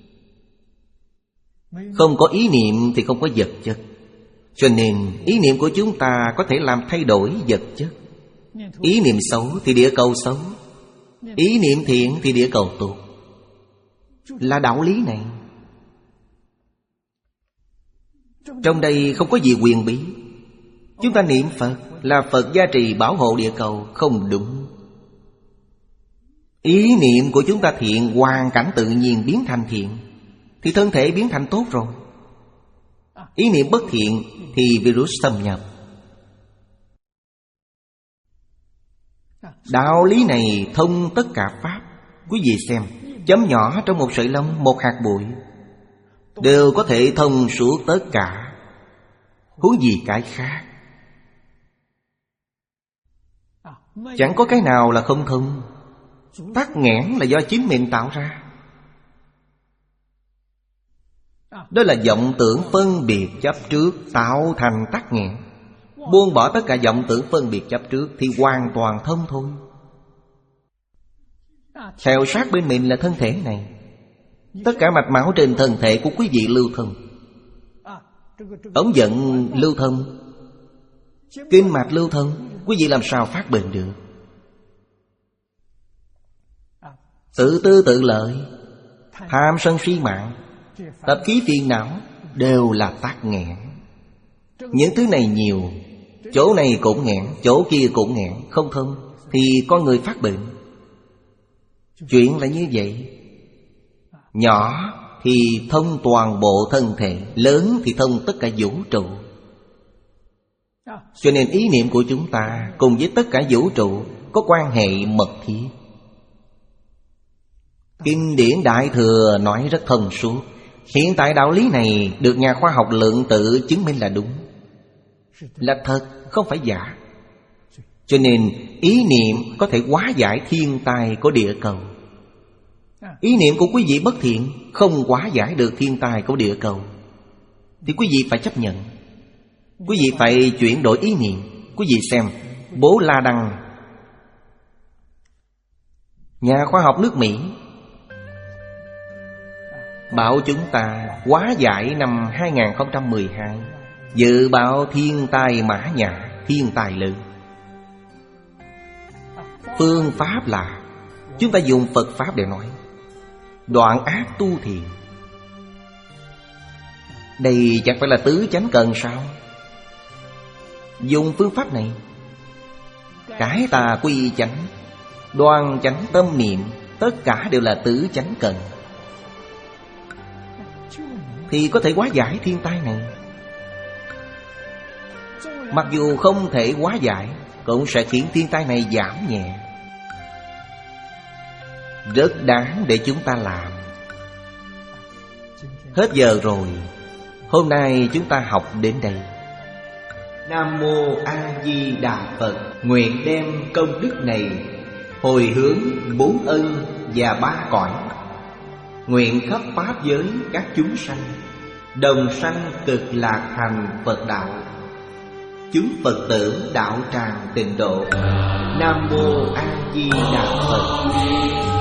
Không có ý niệm thì không có vật chất. Cho nên ý niệm của chúng ta có thể làm thay đổi vật chất. Ý niệm xấu thì địa cầu xấu, ý niệm thiện thì địa cầu tốt. Là đạo lý này. Trong đây không có gì quyền bí. Chúng ta niệm Phật là Phật gia trì bảo hộ địa cầu, không đúng. Ý niệm của chúng ta thiện, hoàn cảnh tự nhiên biến thành thiện, thì thân thể biến thành tốt rồi. Ý niệm bất thiện thì virus xâm nhập. Đạo lý này thông tất cả pháp. Quý vị xem, chấm nhỏ trong một sợi lông, một hạt bụi, đều có thể thông suốt tất cả. Huống gì cái khác. Chẳng có cái nào là không thông. Tắc nghẽn là do chính mình tạo ra. Đó là vọng tưởng phân biệt chấp trước tạo thành tắc nghẽn. Buông bỏ tất cả vọng tưởng phân biệt chấp trước thì hoàn toàn thông thôi. Theo sát bên mình là thân thể này. Tất cả mạch máu trên thân thể của quý vị lưu thông. Ống dẫn lưu thông, kinh mạch lưu thông. Quý vị làm sao phát bệnh được? Tự tư tự lợi, tham sân si mạng, tập khí phiền não đều là tắc nghẽn. Những thứ này nhiều, chỗ này cũng nghẽn, chỗ kia cũng nghẽn, không thông thì con người phát bệnh. Chuyện là như vậy. Nhỏ thì thông toàn bộ thân thể, lớn thì thông tất cả vũ trụ. Cho nên ý niệm của chúng ta cùng với tất cả vũ trụ có quan hệ mật thiết. Kinh điển Đại Thừa nói rất thông suốt. Hiện tại đạo lý này được nhà khoa học lượng tử chứng minh là đúng, là thật, không phải giả. Cho nên ý niệm có thể hóa giải thiên tai của địa cầu. Ý niệm của quý vị bất thiện không hóa giải được thiên tai của địa cầu, thì quý vị phải chấp nhận. Quý vị phải chuyển đổi ý niệm. Quý vị xem Bố La Đăng, nhà khoa học nước Mỹ, bảo chúng ta hóa giải năm hai không một hai, dự báo thiên tai mã nhã, thiên tai lớn. Phương pháp là chúng ta dùng Phật Pháp để nói đoạn ác tu thiện. Đây chẳng phải là tứ chánh cần sao? Dùng phương pháp này cải tà quy chánh, đoan chánh tâm niệm, tất cả đều là tứ chánh cần, thì có thể hóa giải thiên tai này. Mặc dù không thể hóa giải, cũng sẽ khiến thiên tai này giảm nhẹ. Rất đáng để chúng ta làm. Hết giờ rồi. Hôm nay chúng ta học đến đây. Nam Mô A Di Đà Phật. Nguyện đem công đức này hồi hướng bốn ân và ba cõi, nguyện khắp pháp giới các chúng sanh đồng sanh cực lạc thành Phật đạo. Chúng Phật tử đạo tràng tịnh độ. Nam Mô A Di Đà Phật.